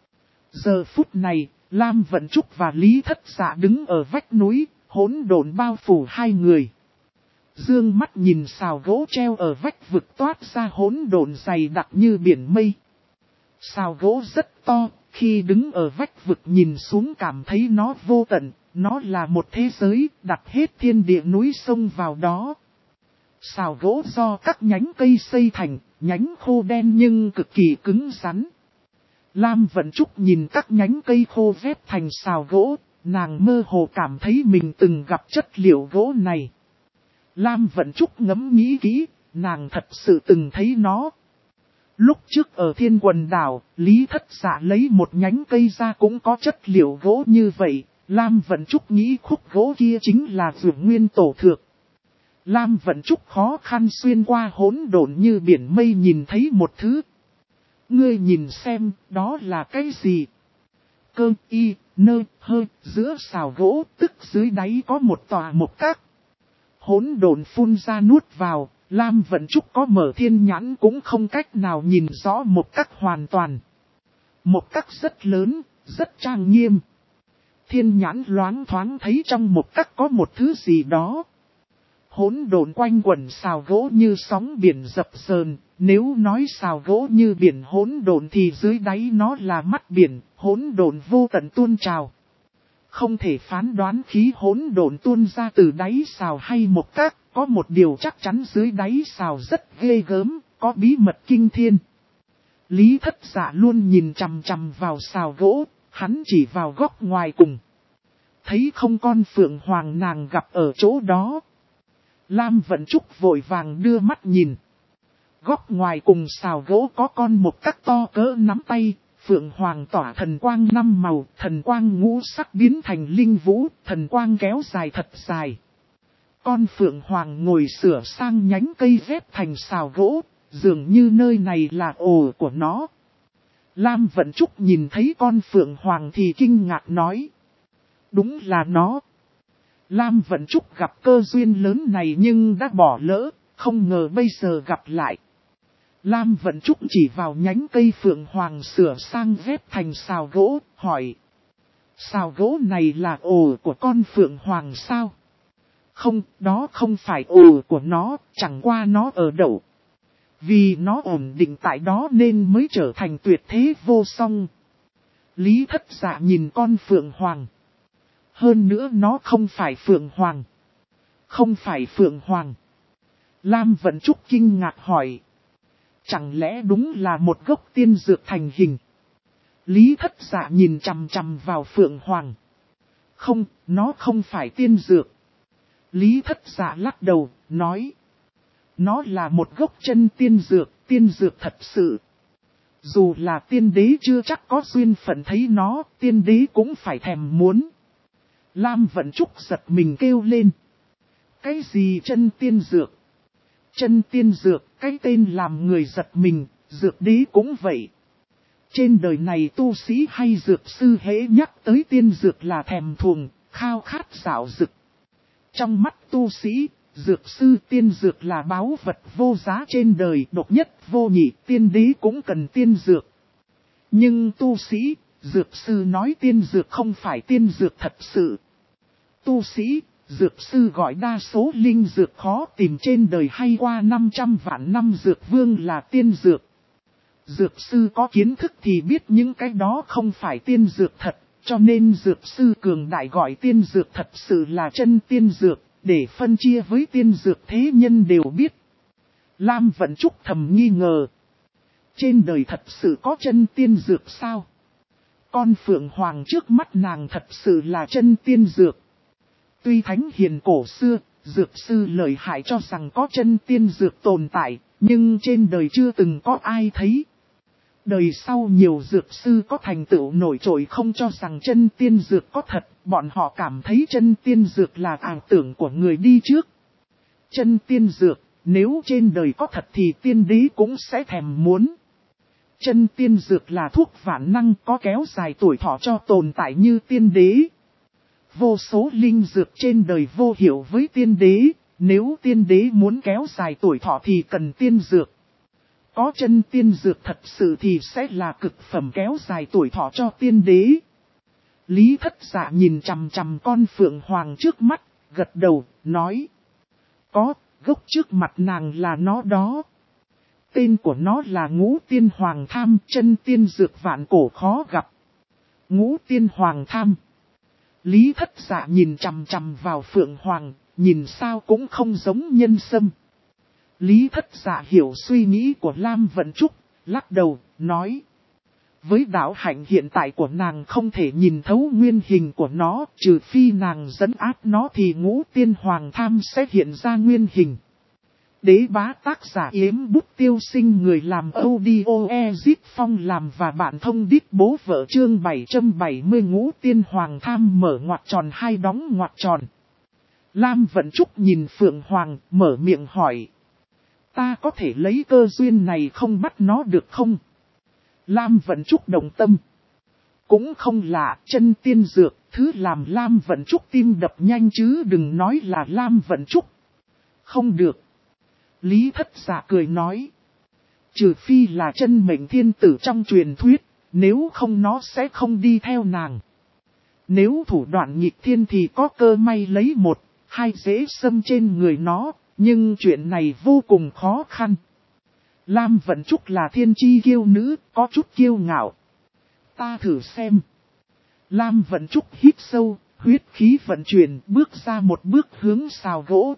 Giờ phút này, Lam Vận Trúc và Lý Thất Dạ đứng ở vách núi, hỗn độn bao phủ hai người. Dương mắt nhìn sào gỗ treo ở vách vực toát ra hỗn độn dày đặc như biển mây. Sào gỗ rất to, khi đứng ở vách vực nhìn xuống cảm thấy nó vô tận, nó là một thế giới, đặt hết thiên địa núi sông vào đó. Sào gỗ do các nhánh cây xây thành, nhánh khô đen nhưng cực kỳ cứng rắn. Lam Vận Trúc nhìn các nhánh cây khô vép thành sào gỗ, nàng mơ hồ cảm thấy mình từng gặp chất liệu gỗ này. Lam Vận Trúc ngẫm nghĩ kỹ, nàng thật sự từng thấy nó. Lúc trước ở Thiên Quần Đảo, Lý Thất Dạ lấy một nhánh cây ra cũng có chất liệu gỗ như vậy. Lam Vận Trúc nghĩ khúc gỗ kia chính là Dược Nguyên Tổ Thược. Lam Vận Trúc khó khăn xuyên qua hỗn độn như biển mây nhìn thấy một thứ. Ngươi nhìn xem, đó là cái gì? Cơ, y, nơ, hơi, giữa sào gỗ, tức dưới đáy có một tòa một các. Hỗn độn phun ra nuốt vào, Lam Vận Trúc có mở thiên nhãn cũng không cách nào nhìn rõ một các hoàn toàn. Một các rất lớn, rất trang nghiêm. Thiên nhãn loáng thoáng thấy trong một các có một thứ gì đó. Hỗn độn quanh quẩn sào gỗ như sóng biển dập dờn, nếu nói sào gỗ như biển hỗn độn thì dưới đáy nó là mắt biển, hỗn độn vô tận tuôn trào. Không thể phán đoán khí hỗn độn tuôn ra từ đáy sào hay một các, có một điều chắc chắn dưới đáy sào rất ghê gớm, có bí mật kinh thiên. Lý Thất Dạ luôn nhìn chằm chằm vào sào gỗ, hắn chỉ vào góc ngoài cùng. Thấy không con phượng hoàng nàng gặp ở chỗ đó. Lam Vận Trúc vội vàng đưa mắt nhìn. Góc ngoài cùng sào gỗ có con một các to cỡ nắm tay, phượng hoàng tỏa thần quang 5 màu, thần quang ngũ sắc biến thành linh vũ, thần quang kéo dài thật dài. Con phượng hoàng ngồi sửa sang nhánh cây ghép thành sào gỗ, dường như nơi này là ổ của nó. Lam Vận Trúc nhìn thấy con phượng hoàng thì kinh ngạc nói. Đúng là nó. Lam Vận Trúc gặp cơ duyên lớn này nhưng đã bỏ lỡ, không ngờ bây giờ gặp lại. Lam Vận Trúc chỉ vào nhánh cây phượng hoàng sửa sang ghép thành sào gỗ, hỏi. Sào gỗ này là ổ của con phượng hoàng sao? Không, đó không phải ổ của nó, chẳng qua nó ở đậu. Vì nó ổn định tại đó nên mới trở thành tuyệt thế vô song. Lý Thất Dạ nhìn con phượng hoàng. Hơn nữa nó không phải phượng hoàng. Không phải phượng hoàng. Lam Vận Trúc kinh ngạc hỏi. Chẳng lẽ đúng là một gốc tiên dược thành hình? Lý Thất Dạ nhìn chằm chằm vào phượng hoàng. Không, nó không phải tiên dược. Lý Thất Dạ lắc đầu, nói. Nó là một gốc chân tiên dược thật sự. Dù là tiên đế chưa chắc có duyên phận thấy nó, tiên đế cũng phải thèm muốn. Lam Vận Trúc giật mình kêu lên. Cái gì chân tiên dược? Chân tiên dược, cái tên làm người giật mình, dược đế cũng vậy. Trên đời này tu sĩ hay dược sư hễ nhắc tới tiên dược là thèm thuồng, khao khát dạo dực. Trong mắt tu sĩ, dược sư tiên dược là báu vật vô giá trên đời, độc nhất vô nhị, tiên đế cũng cần tiên dược. Nhưng tu sĩ, dược sư nói tiên dược không phải tiên dược thật sự. Tu sĩ, dược sư gọi đa số linh dược khó tìm trên đời hay qua 500 vạn năm dược vương là tiên dược. Dược sư có kiến thức thì biết những cái đó không phải tiên dược thật, cho nên dược sư cường đại gọi tiên dược thật sự là chân tiên dược, để phân chia với tiên dược thế nhân đều biết. Lam Vận Trúc thầm nghi ngờ. Trên đời thật sự có chân tiên dược sao? Con phượng hoàng trước mắt nàng thật sự là chân tiên dược. Tuy thánh hiền cổ xưa, dược sư lợi hại cho rằng có chân tiên dược tồn tại, nhưng trên đời chưa từng có ai thấy. Đời sau nhiều dược sư có thành tựu nổi trội không cho rằng chân tiên dược có thật, bọn họ cảm thấy chân tiên dược là ảo tưởng của người đi trước. Chân tiên dược, nếu trên đời có thật thì tiên đế cũng sẽ thèm muốn. Chân tiên dược là thuốc vạn năng có kéo dài tuổi thọ cho tồn tại như tiên đế. Vô số linh dược trên đời vô hiệu với tiên đế, nếu tiên đế muốn kéo dài tuổi thọ thì cần tiên dược. Có chân tiên dược thật sự thì sẽ là cực phẩm kéo dài tuổi thọ cho tiên đế. Lý Thất Dạ nhìn chằm chằm con phượng hoàng trước mắt, gật đầu, nói. Có, gốc trước mặt nàng là nó đó. Tên của nó là Ngũ Tiên Hoàng Tham, chân tiên dược vạn cổ khó gặp. Ngũ Tiên Hoàng Tham. Lý Thất Dạ nhìn chằm chằm vào phượng hoàng, nhìn sao cũng không giống nhân sâm. Lý Thất Dạ hiểu suy nghĩ của Lam Vận Trúc, lắc đầu, nói. Với đạo hạnh hiện tại của nàng không thể nhìn thấu nguyên hình của nó, trừ phi nàng dẫn áp nó thì Ngũ Tiên Hoàng Tham sẽ hiện ra nguyên hình. Đế bá tác giả Yếm Bút Tiêu Sinh, người làm audio Ezit Phong làm và bạn thông đít bố vợ chương 770 Ngũ Tiên Hoàng Tham mở ngoặc tròn hai đóng ngoặc tròn. Lam Vận Trúc nhìn Phượng Hoàng, mở miệng hỏi. Ta có thể lấy cơ duyên này không bắt nó được không? Lam Vận Trúc đồng tâm. Cũng không lạ, chân tiên dược, thứ làm Lam Vận Trúc tim đập nhanh chứ đừng nói là Lam Vận Trúc. Không được. Lý Thất Dạ cười nói. Trừ phi là chân mệnh thiên tử trong truyền thuyết, nếu không nó sẽ không đi theo nàng. Nếu thủ đoạn nghịch thiên thì có cơ may lấy một, hai dễ xâm trên người nó, nhưng chuyện này vô cùng khó khăn. Lam Vận Trúc là thiên chi kiêu nữ, có chút kiêu ngạo. Ta thử xem. Lam Vận Trúc hít sâu, huyết khí vận chuyển, bước ra một bước hướng xào gỗ.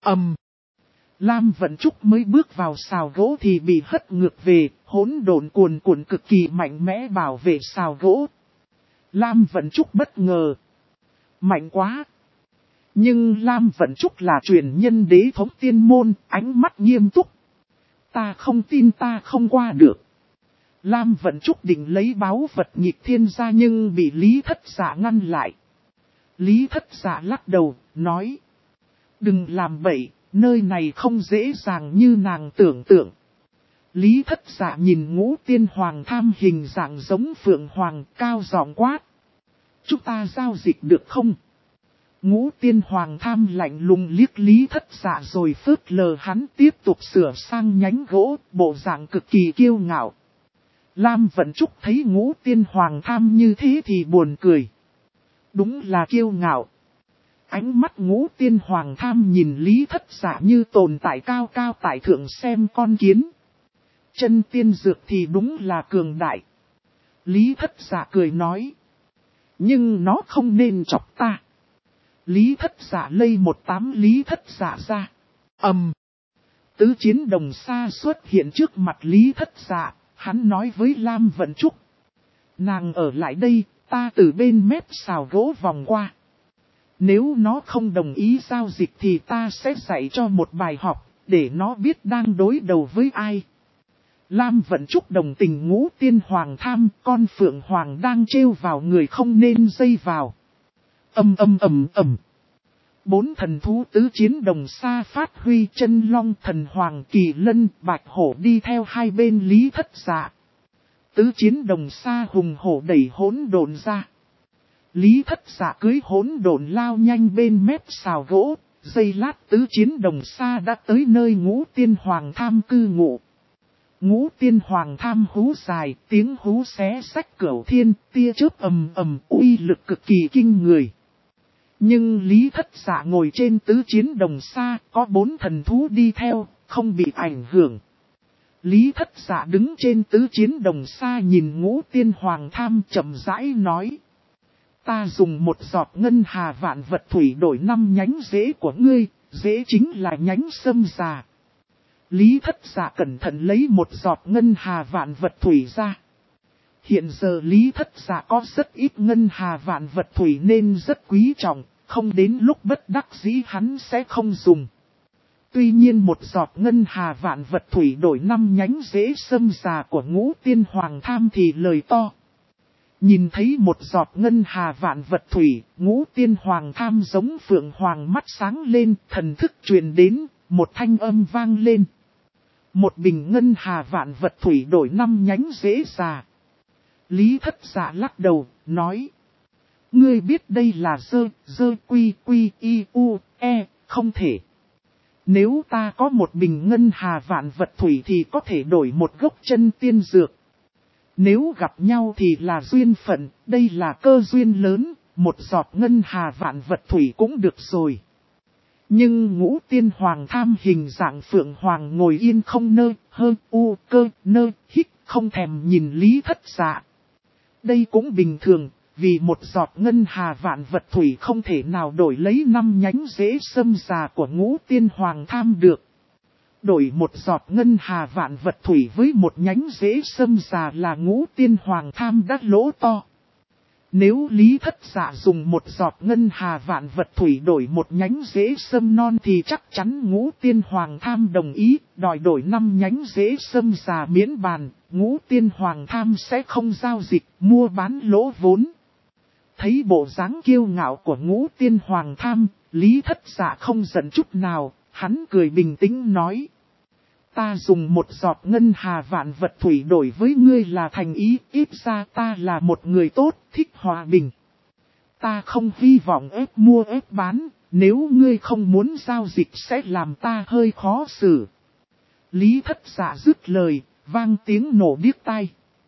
Lam Vận Trúc mới bước vào xào gỗ thì bị hất ngược về, hỗn độn cuồn cuộn cực kỳ mạnh mẽ bảo vệ xào gỗ. Lam Vận Trúc bất ngờ. Mạnh quá. Nhưng Lam Vận Trúc là truyền nhân đế thống tiên môn, ánh mắt nghiêm túc. Ta không tin ta không qua được. Lam Vận Trúc định lấy báu vật nghịch thiên ra nhưng bị Lý Thất Dạ ngăn lại. Lý Thất Dạ lắc đầu, nói. Đừng làm bậy, nơi này không dễ dàng như nàng tưởng tượng. Lý Thất Dạ nhìn Ngũ Tiên Hoàng Tham hình dạng giống Phượng Hoàng, cao giọng quát. Chúng ta giao dịch được không? Ngũ Tiên Hoàng Tham lạnh lùng liếc Lý Thất Dạ rồi phớt lờ hắn tiếp tục sửa sang nhánh gỗ, bộ dạng cực kỳ kiêu ngạo. Lam Vận Trúc thấy Ngũ Tiên Hoàng Tham như thế thì buồn cười. Đúng là kiêu ngạo. Ánh mắt Ngũ Tiên Hoàng Tham nhìn Lý Thất Dạ như tồn tại cao cao tại thượng xem con kiến. Chân tiên dược thì đúng là cường đại. Lý Thất Dạ cười nói. Nhưng nó không nên chọc ta. Lý Thất Dạ lây 18 Lý Thất Dạ ra. Tứ chiến đồng xa xuất hiện trước mặt Lý Thất Dạ, hắn nói với Lam Vận Trúc. Nàng ở lại đây, ta từ bên mép xào gỗ vòng qua. Nếu nó không đồng ý giao dịch thì ta sẽ dạy cho một bài học, để nó biết đang đối đầu với ai. Lam Vận Trúc đồng tình Ngũ Tiên Hoàng tham, con Phượng Hoàng đang trêu vào người không nên dây vào. Ầm ầm ầm ầm. 4 thần thú tứ chiến đồng xa phát huy, chân long, thần hoàng, kỳ lân, bạch hổ đi theo hai bên Lý Thất Dạ. Tứ chiến đồng xa hùng hổ đẩy hỗn độn ra. Lý Thất Dạ cưới hỗn độn lao nhanh bên mép xào gỗ, giây lát tứ chiến đồng xa đã tới nơi Ngũ Tiên Hoàng tham cư ngụ. Ngũ Tiên Hoàng tham hú dài, tiếng hú xé rách cửu thiên, tia chớp ầm ầm, uy lực cực kỳ kinh người. Nhưng Lý Thất Dạ ngồi trên tứ chiến đồng xa, có 4 thần thú đi theo, không bị ảnh hưởng. Lý Thất Dạ đứng trên tứ chiến đồng xa nhìn Ngũ Tiên Hoàng tham chậm rãi nói. Ta dùng một giọt ngân hà vạn vật thủy đổi 5 nhánh rễ của ngươi, rễ chính là nhánh sâm già. Lý Thất Dạ cẩn thận lấy một giọt ngân hà vạn vật thủy ra. Hiện giờ Lý Thất Dạ có rất ít ngân hà vạn vật thủy nên rất quý trọng, không đến lúc bất đắc dĩ hắn sẽ không dùng. Tuy nhiên một giọt ngân hà vạn vật thủy đổi 5 nhánh rễ sâm già của Ngũ Tiên Hoàng tham thì lời to. Nhìn thấy một giọt ngân hà vạn vật thủy, Ngũ Tiên Hoàng tham giống Phượng Hoàng mắt sáng lên, thần thức truyền đến, một thanh âm vang lên. Một bình ngân hà vạn vật thủy đổi 5 nhánh rễ già. Lý Thất Dạ lắc đầu, nói. Ngươi biết đây là dơ quy y u e, không thể. Nếu ta có một bình ngân hà vạn vật thủy thì có thể đổi một gốc chân tiên dược. Nếu gặp nhau thì là duyên phận, đây là cơ duyên lớn, một giọt ngân hà vạn vật thủy cũng được rồi. Nhưng Ngũ Tiên Hoàng tham hình dạng Phượng Hoàng ngồi yên không nơ, hơ, u, cơ, nơ, hít, không thèm nhìn Lý Thất Dạ. Đây cũng bình thường, vì một giọt ngân hà vạn vật thủy không thể nào đổi lấy 5 nhánh rễ sâm già của Ngũ Tiên Hoàng tham được. Đổi một giọt ngân hà vạn vật thủy với một nhánh rễ sâm già là Ngũ Tiên Hoàng tham đã lỗ to. Nếu Lý Thất Dạ dùng một giọt ngân hà vạn vật thủy đổi một nhánh rễ sâm non thì chắc chắn Ngũ Tiên Hoàng tham đồng ý, đòi đổi 5 nhánh rễ sâm già miễn bàn, Ngũ Tiên Hoàng tham sẽ không giao dịch, mua bán lỗ vốn. Thấy bộ dáng kiêu ngạo của Ngũ Tiên Hoàng tham, Lý Thất Dạ không giận chút nào, hắn cười bình tĩnh nói. Ta dùng một giọt ngân hà vạn vật thủy đổi với ngươi là thành ý, ít ra ta là một người tốt, thích hòa bình. Ta không hy vọng ép mua ép bán, nếu ngươi không muốn giao dịch sẽ làm ta hơi khó xử. Lý Thất Dạ dứt lời, vang tiếng nổ điếc tai.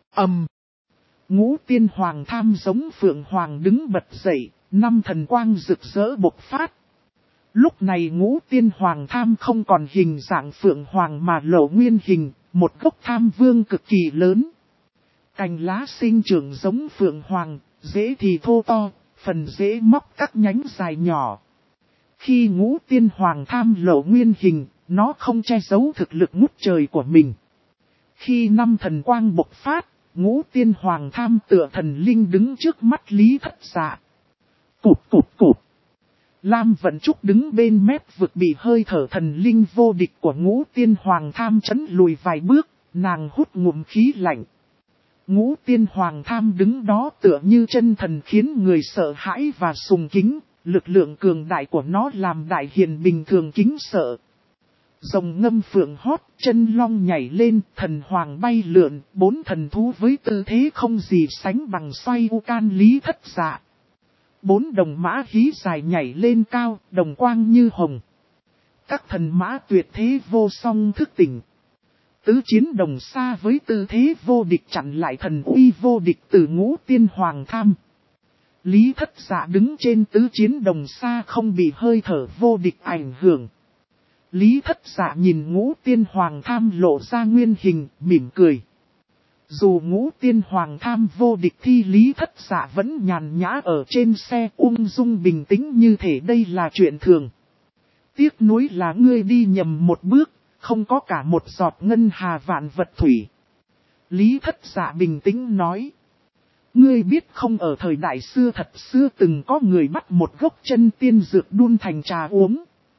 Ngũ Tiên Hoàng tham giống Phượng Hoàng đứng bật dậy, 5 thần quang rực rỡ bộc phát. Lúc này Ngũ Tiên Hoàng tham không còn hình dạng Phượng Hoàng mà lộ nguyên hình, một gốc tham vương cực kỳ lớn. Cành lá sinh trưởng giống Phượng Hoàng, rễ thì thô to, phần rễ móc các nhánh dài nhỏ. Khi Ngũ Tiên Hoàng tham lộ nguyên hình, nó không che giấu thực lực ngút trời của mình. Khi 5 thần quang bộc phát, Ngũ Tiên Hoàng tham tựa thần linh đứng trước mắt Lý Thất Dạ. Cụp cụp cụp. Lam Vận Trúc đứng bên mép vực bị hơi thở thần linh vô địch của Ngũ Tiên Hoàng tham chấn lùi vài bước, nàng hút ngụm khí lạnh. Ngũ Tiên Hoàng tham đứng đó tựa như chân thần khiến người sợ hãi và sùng kính, lực lượng cường đại của nó làm đại hiền bình thường kính sợ. Rồng ngâm phượng hót, chân long nhảy lên, thần hoàng bay lượn, 4 thần thú với tư thế không gì sánh bằng xoay u can Lý Thất Dạ. 4 đồng mã hí dài nhảy lên cao, đồng quang như hồng. Các thần mã tuyệt thế vô song thức tỉnh. Tứ chiến đồng xa với tư thế vô địch chặn lại thần uy vô địch từ Ngũ Tiên Hoàng tham. Lý Thất Dạ đứng trên tứ chiến đồng xa không bị hơi thở vô địch ảnh hưởng. Lý Thất Dạ nhìn Ngũ Tiên Hoàng tham lộ ra nguyên hình, mỉm cười. Dù Ngũ Tiên Hoàng tham vô địch thì Lý Thất Dạ vẫn nhàn nhã ở trên xe ung dung bình tĩnh như thể đây là chuyện thường. Tiếc nuối là ngươi đi nhầm một bước, không có cả một giọt ngân hà vạn vật thủy. Lý Thất Dạ bình tĩnh nói. Ngươi biết không, ở thời đại xưa thật xưa từng có người bắt một gốc chân tiên dược đun thành trà uống.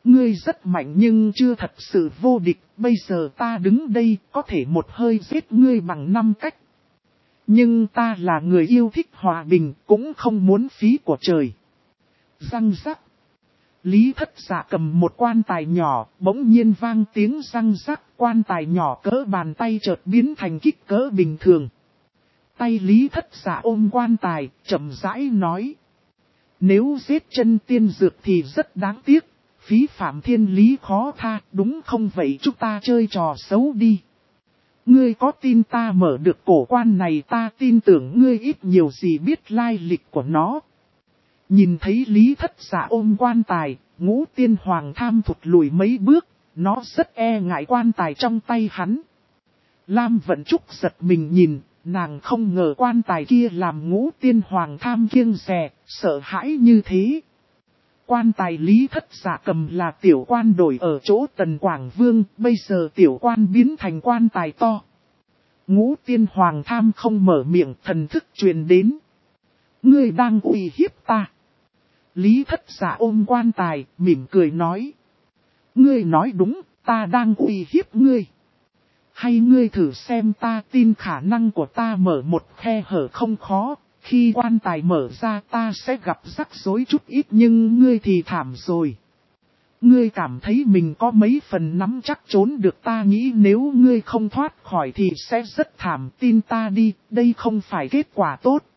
Ngươi rất mạnh nhưng chưa thật sự vô địch, bây giờ ta đứng đây có thể một hơi giết ngươi bằng 5 cách. Nhưng ta là người yêu thích hòa bình, cũng không muốn phí của trời. Răng rắc. Lý Thất Dạ cầm một quan tài nhỏ, bỗng nhiên vang tiếng răng rắc, quan tài nhỏ cỡ bàn tay chợt biến thành kích cỡ bình thường. Tay Lý Thất Dạ ôm quan tài, chậm rãi nói. Nếu giết chân tiên dược thì rất đáng tiếc, phí phạm thiên lý khó tha, đúng không vậy chúng ta chơi trò xấu đi. Ngươi có tin ta mở được cổ quan này, ta tin tưởng ngươi ít nhiều gì biết lai lịch của nó. Nhìn thấy Lý Thất Dạ ôm quan tài, Ngũ Tiên Hoàng tham thụt lùi mấy bước, nó rất e ngại quan tài trong tay hắn. Lam Vận Trúc giật mình nhìn, nàng không ngờ quan tài kia làm Ngũ Tiên Hoàng tham kiêng dè, sợ hãi như thế. Quan tài Lý Thất Dạ cầm là tiểu quan đổi ở chỗ Tần Quảng Vương, bây giờ tiểu quan biến thành quan tài to. Ngũ Tiên Hoàng tham không mở miệng, thần thức truyền đến. Ngươi đang uy hiếp ta. Lý Thất Dạ ôm quan tài, mỉm cười nói. Ngươi nói đúng, ta đang uy hiếp ngươi. Hay ngươi thử xem, ta tin khả năng của ta mở một khe hở không khó. Khi quan tài mở ra ta sẽ gặp rắc rối chút ít, nhưng ngươi thì thảm rồi. Ngươi cảm thấy mình có mấy phần nắm chắc trốn được, ta nghĩ nếu ngươi không thoát khỏi thì sẽ rất thảm, tin ta đi, đây không phải kết quả tốt.